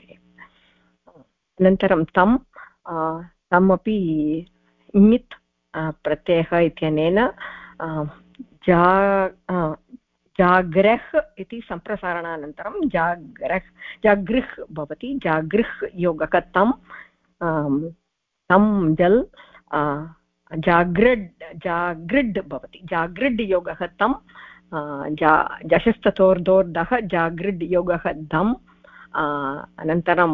Speaker 4: अनन्तरं तमपि इमित् प्रत्ययः इत्यनेन जाग्रह् इति सम्प्रसारणानन्तरं जागृह् भवति जागृह् योगः तं जल् जागृड् भवति जागृड् योगः तं जशस्तथोर्धोर्धः जागृड् योगः धम् अनन्तरं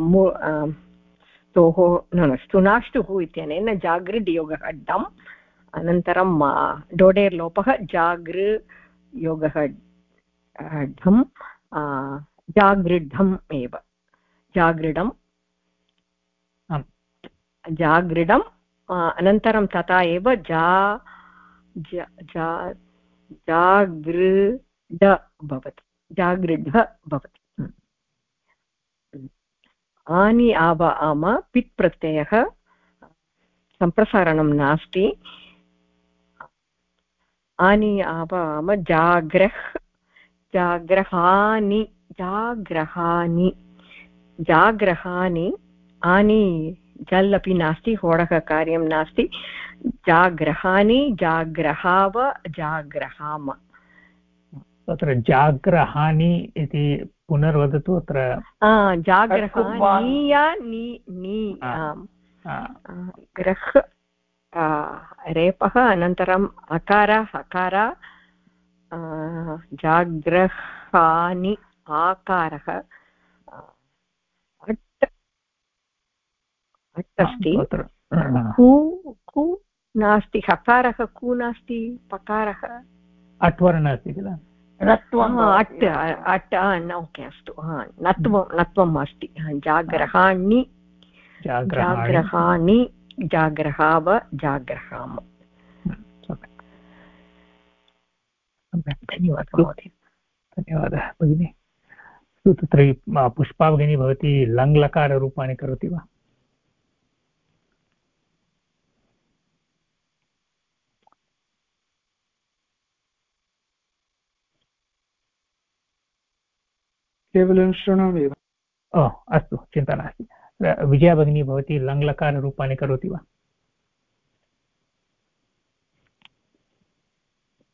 Speaker 4: स्तुनाष्टुः इत्यनेन जागृड् योगः डम् अनन्तरं डोडेर्लोपः जागृ योगः ढम् जागृढम् एव जागृडम् अनन्तरं तथा एव जागृड भवति जागृढ भवति आनि आव आम पित् प्रत्ययः सम्प्रसारणं नास्ति आनि आव आम जाग्रहानि आनि जल् अपि नास्ति होडः कार्यं नास्ति जाग्रहानि जाग्रहाव जाग्रहाम
Speaker 1: तत्र जाग्रहानि इति पुनर्वदतु अत्र
Speaker 4: ग्रह् रेपः अनन्तरम् अकार हकार जाग्रहानि आकारः अट् अस्ति कु नास्ति हकारः कु नास्ति पकारः
Speaker 1: अट् वर्णः अस्ति किल
Speaker 4: ओके अस्तु नत्वम् अस्ति जाग्रहाणि जाग्रहाव जाग्रहाम
Speaker 1: धन्यवादः महोदय धन्यवादः भगिनी तत्र पुष्पा भगिनी भवती लङ्लकाररूपाणि करोति वा
Speaker 5: केवलं शृणोमि
Speaker 1: अस्तु चिन्ता नास्ति विजया भगिनी भवती लङ्लकाररूपाणि करोति वा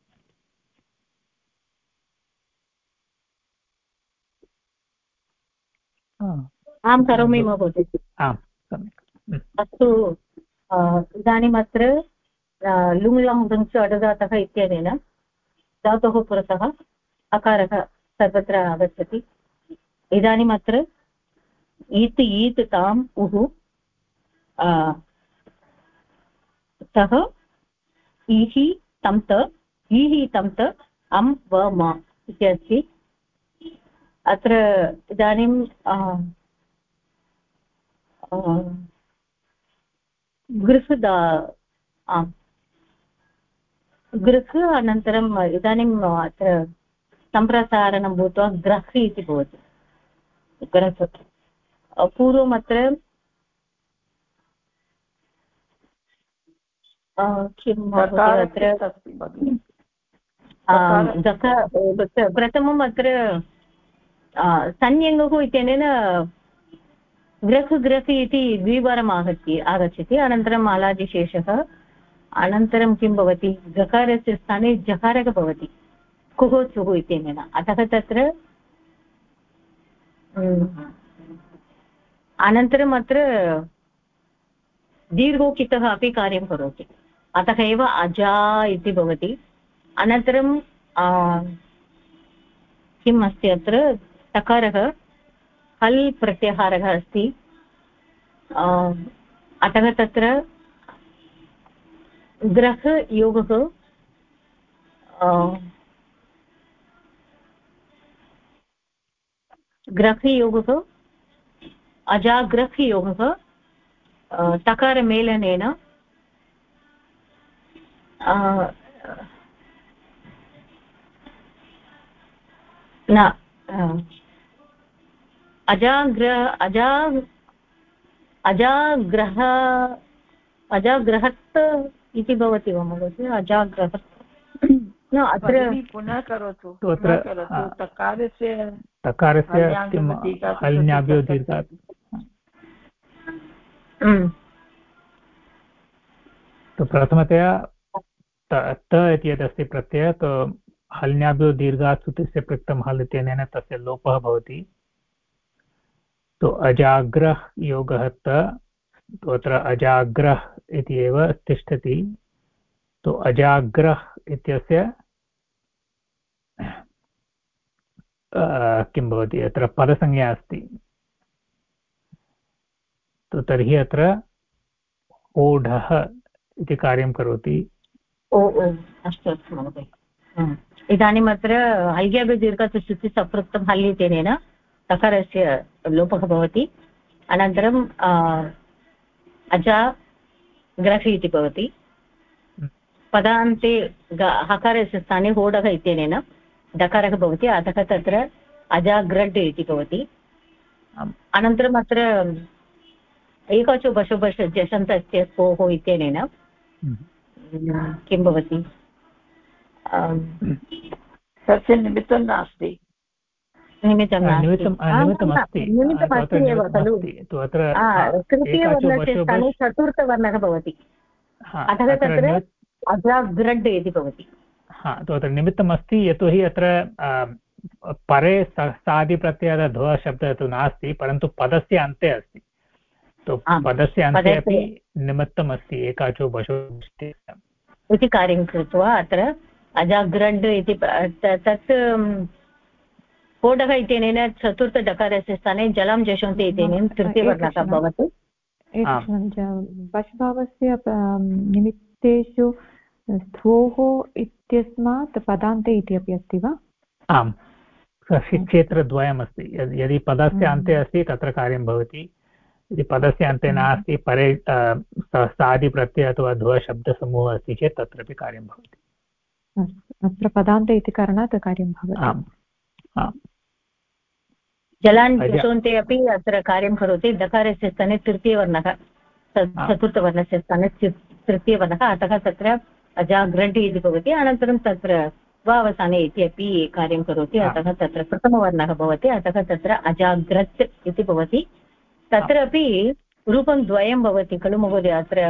Speaker 4: आं करोमि महोदय।
Speaker 1: आम् सम्यक्।
Speaker 6: अस्तु, इदानीम् अत्र लुङ् लङ् लुङ् अडदातः इत्यनेन धातोः पुरतः अकारः सर्वत्र आगच्छति। इदानीम् अत्र ईत् ईत् ताम् उः तः ईहि तं त ईहि तं त अं व म इति अस्ति। अत्र इदानीं गृह गृह अनन्तरम् इदानीम् अत्र सम्प्रसारणं भूत्वा ग्रह् इति भवति। ग्रह् पूर्वम् अत्र किम् अत्र प्रथमम् अत्र संज्ञः इत्यनेन गृह् गृह् इति द्विवारम् आगच्छति। अनन्तरम् अलादिशेषः, अनन्तरं किं भवति, गकारस्य स्थाने जकारः भवति कुः चुः इत्यनेन। अतः तत्र अनन्तरम् अत्र दीर्घोकितः अपि कार्यं करोति। अतः एव अजा इति भवति। अनन्तरं किम् अस्ति, अत्र तकारः हल् प्रत्याहारः अस्ति। अतः तत्र ग्रह योगः ग्रहयोगः अजाग्रहयोगः तकारमेलनेन न अजाग्रहत् इति भवति वा महोदय? अजाग्रहत् न, अत्र
Speaker 3: पुनः करोतु।
Speaker 1: तकारस्य हल्न्याभ्यो दीर्घात् प्रथमतया त इति यदस्ति प्रत्ययः, तो हल्न्याभ्यो दीर्घात् सुतस्य पृक्तं हल् इत्यनेन तस्य लोपः भवति। तो अजाग्रह योगः त, तो अत्र अजाग्रह इति एव तिष्ठति। तो अजाग्रह इत्यस्य किं भवति, अत्र पदसंज्ञा अस्ति। तो तर्हि अत्र ओढः इति कार्यं करोति।
Speaker 6: अस्तु अस्तु महोदय। इदानीम् अत्र हल्ग्याभ्यदीर्घस्य सपृक्तं हल् इत्यनेन तकारस्य लोपः भवति। अनन्तरं अजा ग्रह इति भवति। पदान्ते हकारस्य स्थाने होडः इत्यनेन डकारः भवति। अतः तत्र अजाग्रड् इति भवति। अनन्तरम् अत्र एकचो बशो बश जषन्तस्य स्पोः इत्यनेन किं भवति,
Speaker 3: तस्य निमित्तं नास्ति।
Speaker 6: तृतीयवर्णस्य स्थाने चतुर्थवर्णः भवति। अतः तत्र अजाग्रड् इति भवति।
Speaker 1: अत्र निमित्तम् अस्ति, यतोहि अत्र परे सादिप्रत्ययः ध्व शब्दः तु नास्ति, परन्तु पदस्य अन्ते अस्ति। तो पदस्य अन्ते अपि निमित्तम् अस्ति, एकाचो बशो
Speaker 6: इति कार्यं कृत्वा अत्र अजाग्रड् इति तत् कोडः इत्यनेन चतुर्थडकारस्य स्थाने जलं जषन्ति इत्यनेन तृतीयवर्णः भवति।
Speaker 2: वश्भावस्य निमित्तेषु स्थोः इत्यस्मात् पदान्ते इति अपि अस्ति वा?
Speaker 1: आम्, क्षेत्रद्वयमस्ति। यदि पदस्य अन्ते अस्ति तत्र कार्यं भवति, यदि पदस्य अन्ते नास्ति, परे सादिप्रत्ययः अथवा ध्वशब्दसमूहः अस्ति चेत् तत्रापि कार्यं भवति।
Speaker 2: अत्र पदान्ते इति कारणात् कार्यं भवति।
Speaker 6: जलान् जषन्ते अपि अत्र कार्यं करोति। दकारस्य स्थाने तृतीयवर्णः, चतुर्थवर्णस्य स्थाने तृतीयवर्णः, अतः तत्र अजाग्रड् इति भवति। अनन्तरं तत्र वावसाने इति अपि कार्यं करोति। अतः तत्र प्रथमवर्णः भवति। अतः तत्र अजाग्रत् इति भवति। तत्र अपि रूपं द्वयं भवति खलु महोदय? अत्र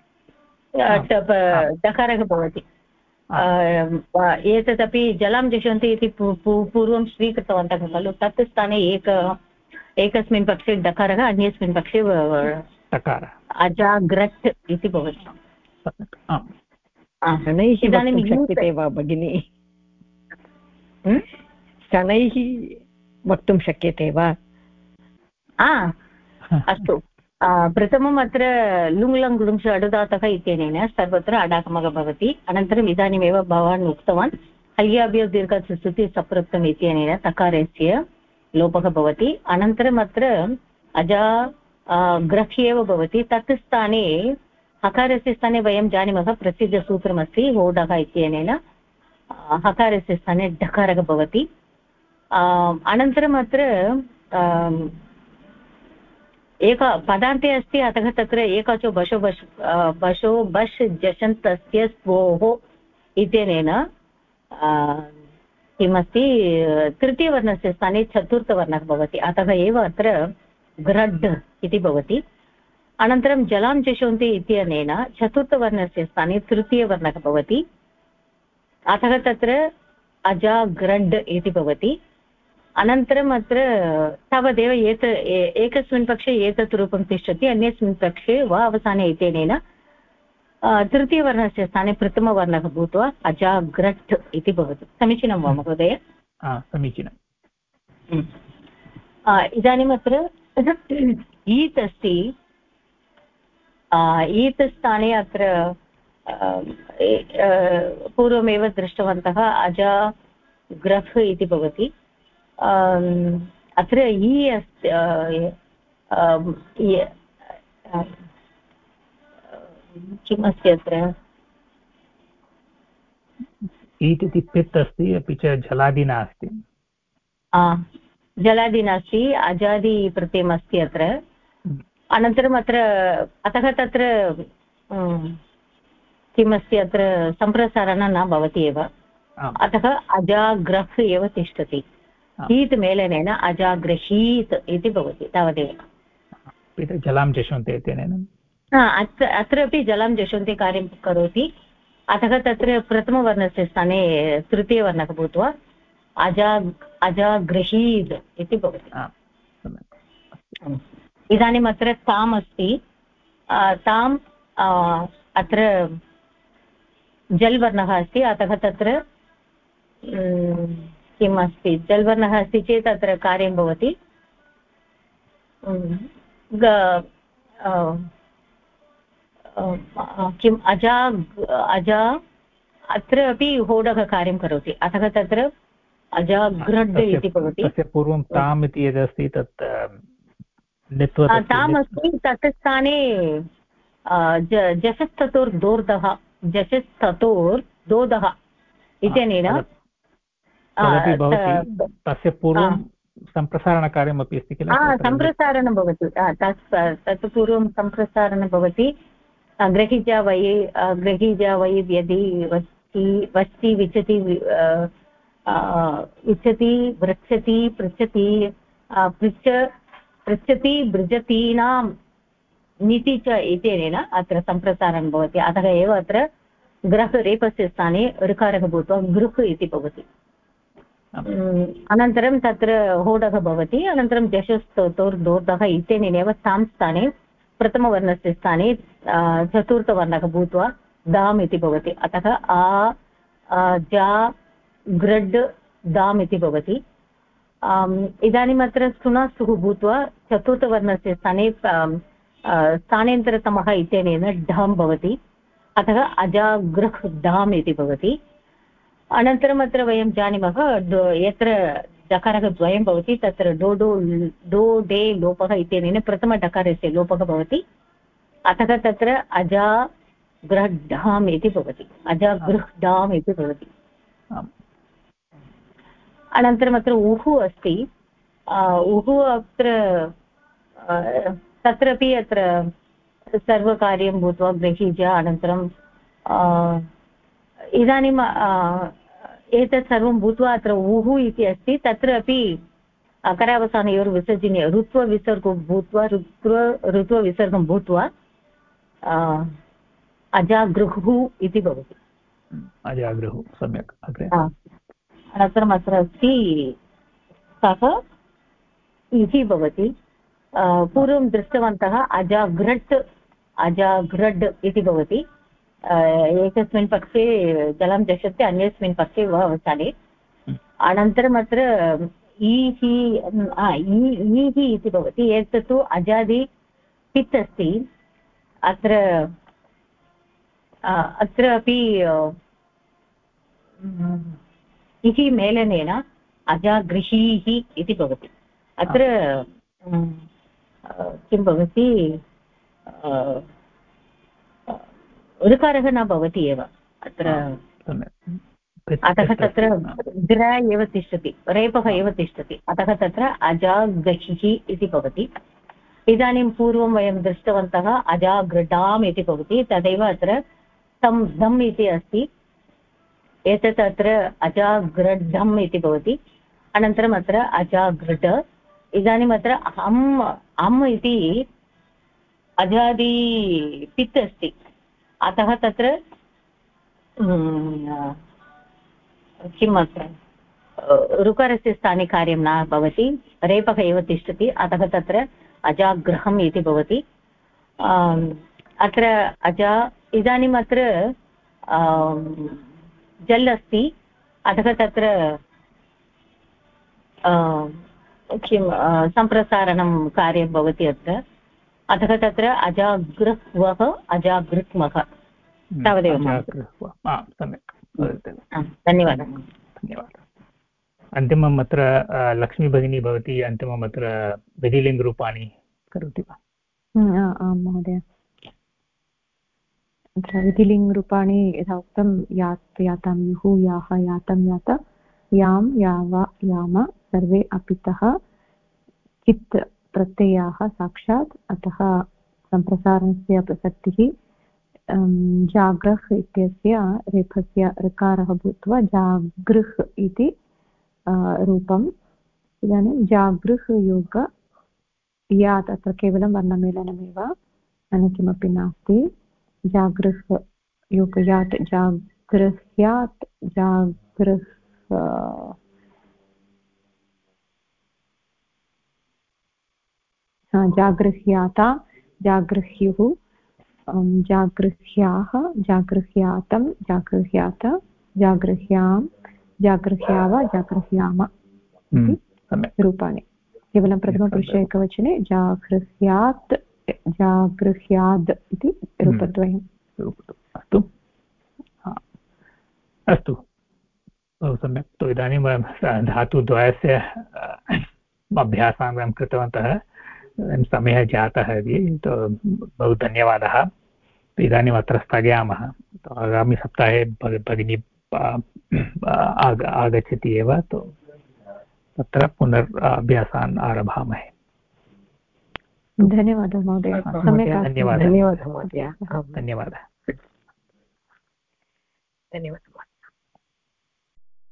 Speaker 6: दकारः भवति। एतदपि जलं जषन्ति इति पूर्वं स्वीकृतवन्तः खलु? तत् स्थाने एकस्मिन् पक्षे डकारः अन्यस्मिन् पक्षे
Speaker 1: टकारः
Speaker 6: अजाग्रट् इति भवति।
Speaker 4: शनैः वक्तुं शक्यते वा भगिनी? शनैः वक्तुं शक्यते वा?
Speaker 6: अस्तु, प्रथमम् अत्र लुङ् लङ् लुङ् अडुदातः इत्यनेन सर्वत्र अडागमः भवति। अनन्तरम् इदानीमेव भवान् उक्तवान् हल्याभ्यो दीर्घस्तुति सप्रक्तम् इत्यनेन तकारस्य लोपः भवति। अनन्तरम् अत्र अजा ग्रह् एव भवति। तत् स्थाने हकारस्य स्थाने वयं जानीमः प्रसिद्धसूत्रमस्ति होडः इत्यनेन हकारस्य स्थाने ढकारः भवति। अनन्तरम् अत्र एक पदान्ते अस्ति, अतः तत्र एकाचो बशो बश् जषन्तस्य स्वोः इत्यनेन किमस्ति तृतीयवर्णस्य स्थाने चतुर्थवर्णः भवति, अतः एव अत्र ग्रड् इति भवति। अनन्तरं जलां जशन्ति इत्यनेन चतुर्थवर्णस्य स्थाने तृतीयवर्णः भवति, अतः तत्र अजाग्रड् इति भवति। अनन्तरम् अत्र तावदेव एकस्मिन् पक्षे एतत् रूपं तिष्ठति, अन्यस्मिन् पक्षे वा अवसाने इत्यनेन तृतीयवर्णस्य स्थाने प्रथमवर्णः भूत्वा अजाग्रट् इति भवति। समीचीनं वा महोदय?
Speaker 1: समीचीनम्।
Speaker 6: इदानीम् अत्र ईत् अस्ति, ईत् स्थाने अत्र पूर्वमेव दृष्टवन्तः अजाग्रह् इति भवति। अत्र इ अस्ति, किम् अस्ति अत्र?
Speaker 1: ईट् इति पित् अस्ति, अपि च जलादि नास्ति।
Speaker 6: जलादि नास्ति, अजादि प्रत्ययम् अस्ति अत्र। अनन्तरम् अत्र अतः तत्र किमस्ति अत्र सम्प्रसारणं न भवति एव, अतः अजाग्रह् एव तिष्ठति। हीत् मेलनेन अजाग्रहीत् इति भवति, तावदेव।
Speaker 1: जलां जशन्ते इत्यनेन
Speaker 6: अत्रापि जलां जशन्ते कार्यं करोति, अतः तत्र प्रथमवर्णस्य स्थाने तृतीयवर्णः भूत्वा अजाग्रहीत् इति भवति। इदानीम् अत्र ताम् अस्ति, ताम् अत्र जल्वर्णः अस्ति, अतः तत्र किम् अस्ति, जल्वर्णः अस्ति चेत् अत्र कार्यं भवति। किम् अजा अत्र अपि होडः कार्यं करोति, अतः तत्र अजाग्रड् इति भवति।
Speaker 1: तस्य पूर्वं ताम् इति यदस्ति तत्
Speaker 6: ताम् अस्ति, तत् स्थाने जषस्ततोर्दोर्धः जषस्ततोर्दोदः इत्यनेन
Speaker 1: तस्य पूर्वं सम्प्रसारणकार्यमपि अस्ति किल?
Speaker 6: सम्प्रसारणं भवति, तत् पूर्वं सम्प्रसारणं भवति। गृहीजा वै व्यधि वस्ति विचति विचति वृक्षति पृच्छति पृच्छति भृजतीनां नीति च इत्यनेन अत्र सम्प्रसारणं भवति, अतः एव अत्र ग्रहरेपस्य स्थाने ऋकारः भूत्वा गृह् इति भवति। अनन्तरं तत्र होडः भवति, अनन्तरं जषस्तोर्दोर्धः इत्यनेनैव तां स्थाने प्रथमवर्णस्य स्थाने चतुर्थवर्णः भूत्वा दाम् इति भवति, अतः जा ग्रड् दाम् इति भवति। इदानीम् अत्र सुनास्तुः भूत्वा चतुर्थवर्णस्य स्थाने स्थानेन्तरतमः इत्यनेन ढाम् भवति, अतः अजागृह् धाम् इति भवति। अनन्तरम् अत्र वयं जानीमः यत्र डकारः द्वयं भवति तत्र डो डे लोपः इत्यनेन प्रथमडकारस्य लोपः भवति, अतः तत्र अजागृह्ढाम् इति भवति, अजागृह्ढाम् इति भवति। अनन्तरम् अत्र उहु अस्ति, उहु अत्र तत्रापि अत्र सर्वकार्यं भूत्वा गृहीज, अनन्तरं इदानीम् एतत् सर्वं भूत्वा अत्र उहु इति अस्ति, तत्र अपि अकरावसानयोर्विसर्जनीय ऋत्वविसर्गो भूत्वा ऋत्वविसर्गं भूत्वा अजागृहुः इति भवति।
Speaker 1: अजागृहुः, सम्यक्। अग्रे
Speaker 6: अनन्तरम् अत्र अस्ति सः इति भवति पूर्वं दृष्टवन्तः अजाघ्रड् इति भवति एकस्मिन् पक्षे जलं जषति अन्यस्मिन् पक्षे वसति अनन्तरम् अत्र ईः इति भवति एतत् तु अजादि पित् अस्ति अत्र अपि इति मेलनेन अजागृहीः इति भवति अत्र किं भवति ऋकारः न भवति एव अत्र अतः तत्र ग्र एव तिष्ठति रेपः एव तिष्ठति अतः तत्र अजागहिः इति भवति इदानीं पूर्वं वयं दृष्टवन्तः अजागृडाम् इति भवति तदेव अत्र तं धम् इति अस्ति एतत् अत्र अजागृढम् इति भवति अनन्तरम् अत्र अजागृढ इदानीम् अत्र अम् इति अजादि पित् अस्ति अतः तत्र किम् अत्र ऋकारस्य स्थाने कार्यं न भवति रेपः एव तिष्ठति अतः तत्र अजागृहम् इति भवति अत्र इदानीम् अत्र जल् अस्ति अतः तत्र किं सम्प्रसारणं कार्यं भवति अत्र अतः तत्र अजागृह्वः अजागृह्मः तावदेव
Speaker 1: सम्यक्
Speaker 6: धन्यवादः
Speaker 1: अन्तिमम् अत्र लक्ष्मी भगिनी भवती अन्तिमम् अत्र विधिलिङ्गरूपाणि करोति वा?
Speaker 2: आं महोदय अत्र विधिलिङ्गरूपाणि यथा उक्तं यात् यातां युः याः यातं यात यां याव याम सर्वे अपितः चित् प्रत्ययाः साक्षात् अतः सम्प्रसारणस्य प्रसक्तिः जाग्रह् इत्यस्य रेफस्य ऋकारः भूत्वा जागृह् इति रूपम् इदानीं जागृह् योग यात् अत्र केवलं वर्णमेलनमेव अन्य किमपि नास्ति जागृह् योगयात् जागृह्यात् जागृह्याता जागृह्युः जागृह्याः जागृह्यातं जागृह्यात जागृह्यां जागृह्याव जागृह्याम इति रूपाणि केवलं प्रथमपुरुषे एकवचने जागृह्यात् जागृह्याद् इति रूपद्वयम्
Speaker 1: अस्तु अस्तु बहु सम्यक् तु इदानीं वयं धातुद्वयस्य अभ्यासान् वयं कृतवन्तः समयः जातः इति बहु धन्यवादः इदानीम् अत्र स्थगयामः आगामिसप्ताहे भगिनी आगच्छति एव तत्र अभ्यासान् आरभामहे
Speaker 2: धन्यवादः महोदय
Speaker 1: धन्यवादः
Speaker 4: धन्यवादः महोदय
Speaker 1: धन्यवादः
Speaker 4: धन्यवादः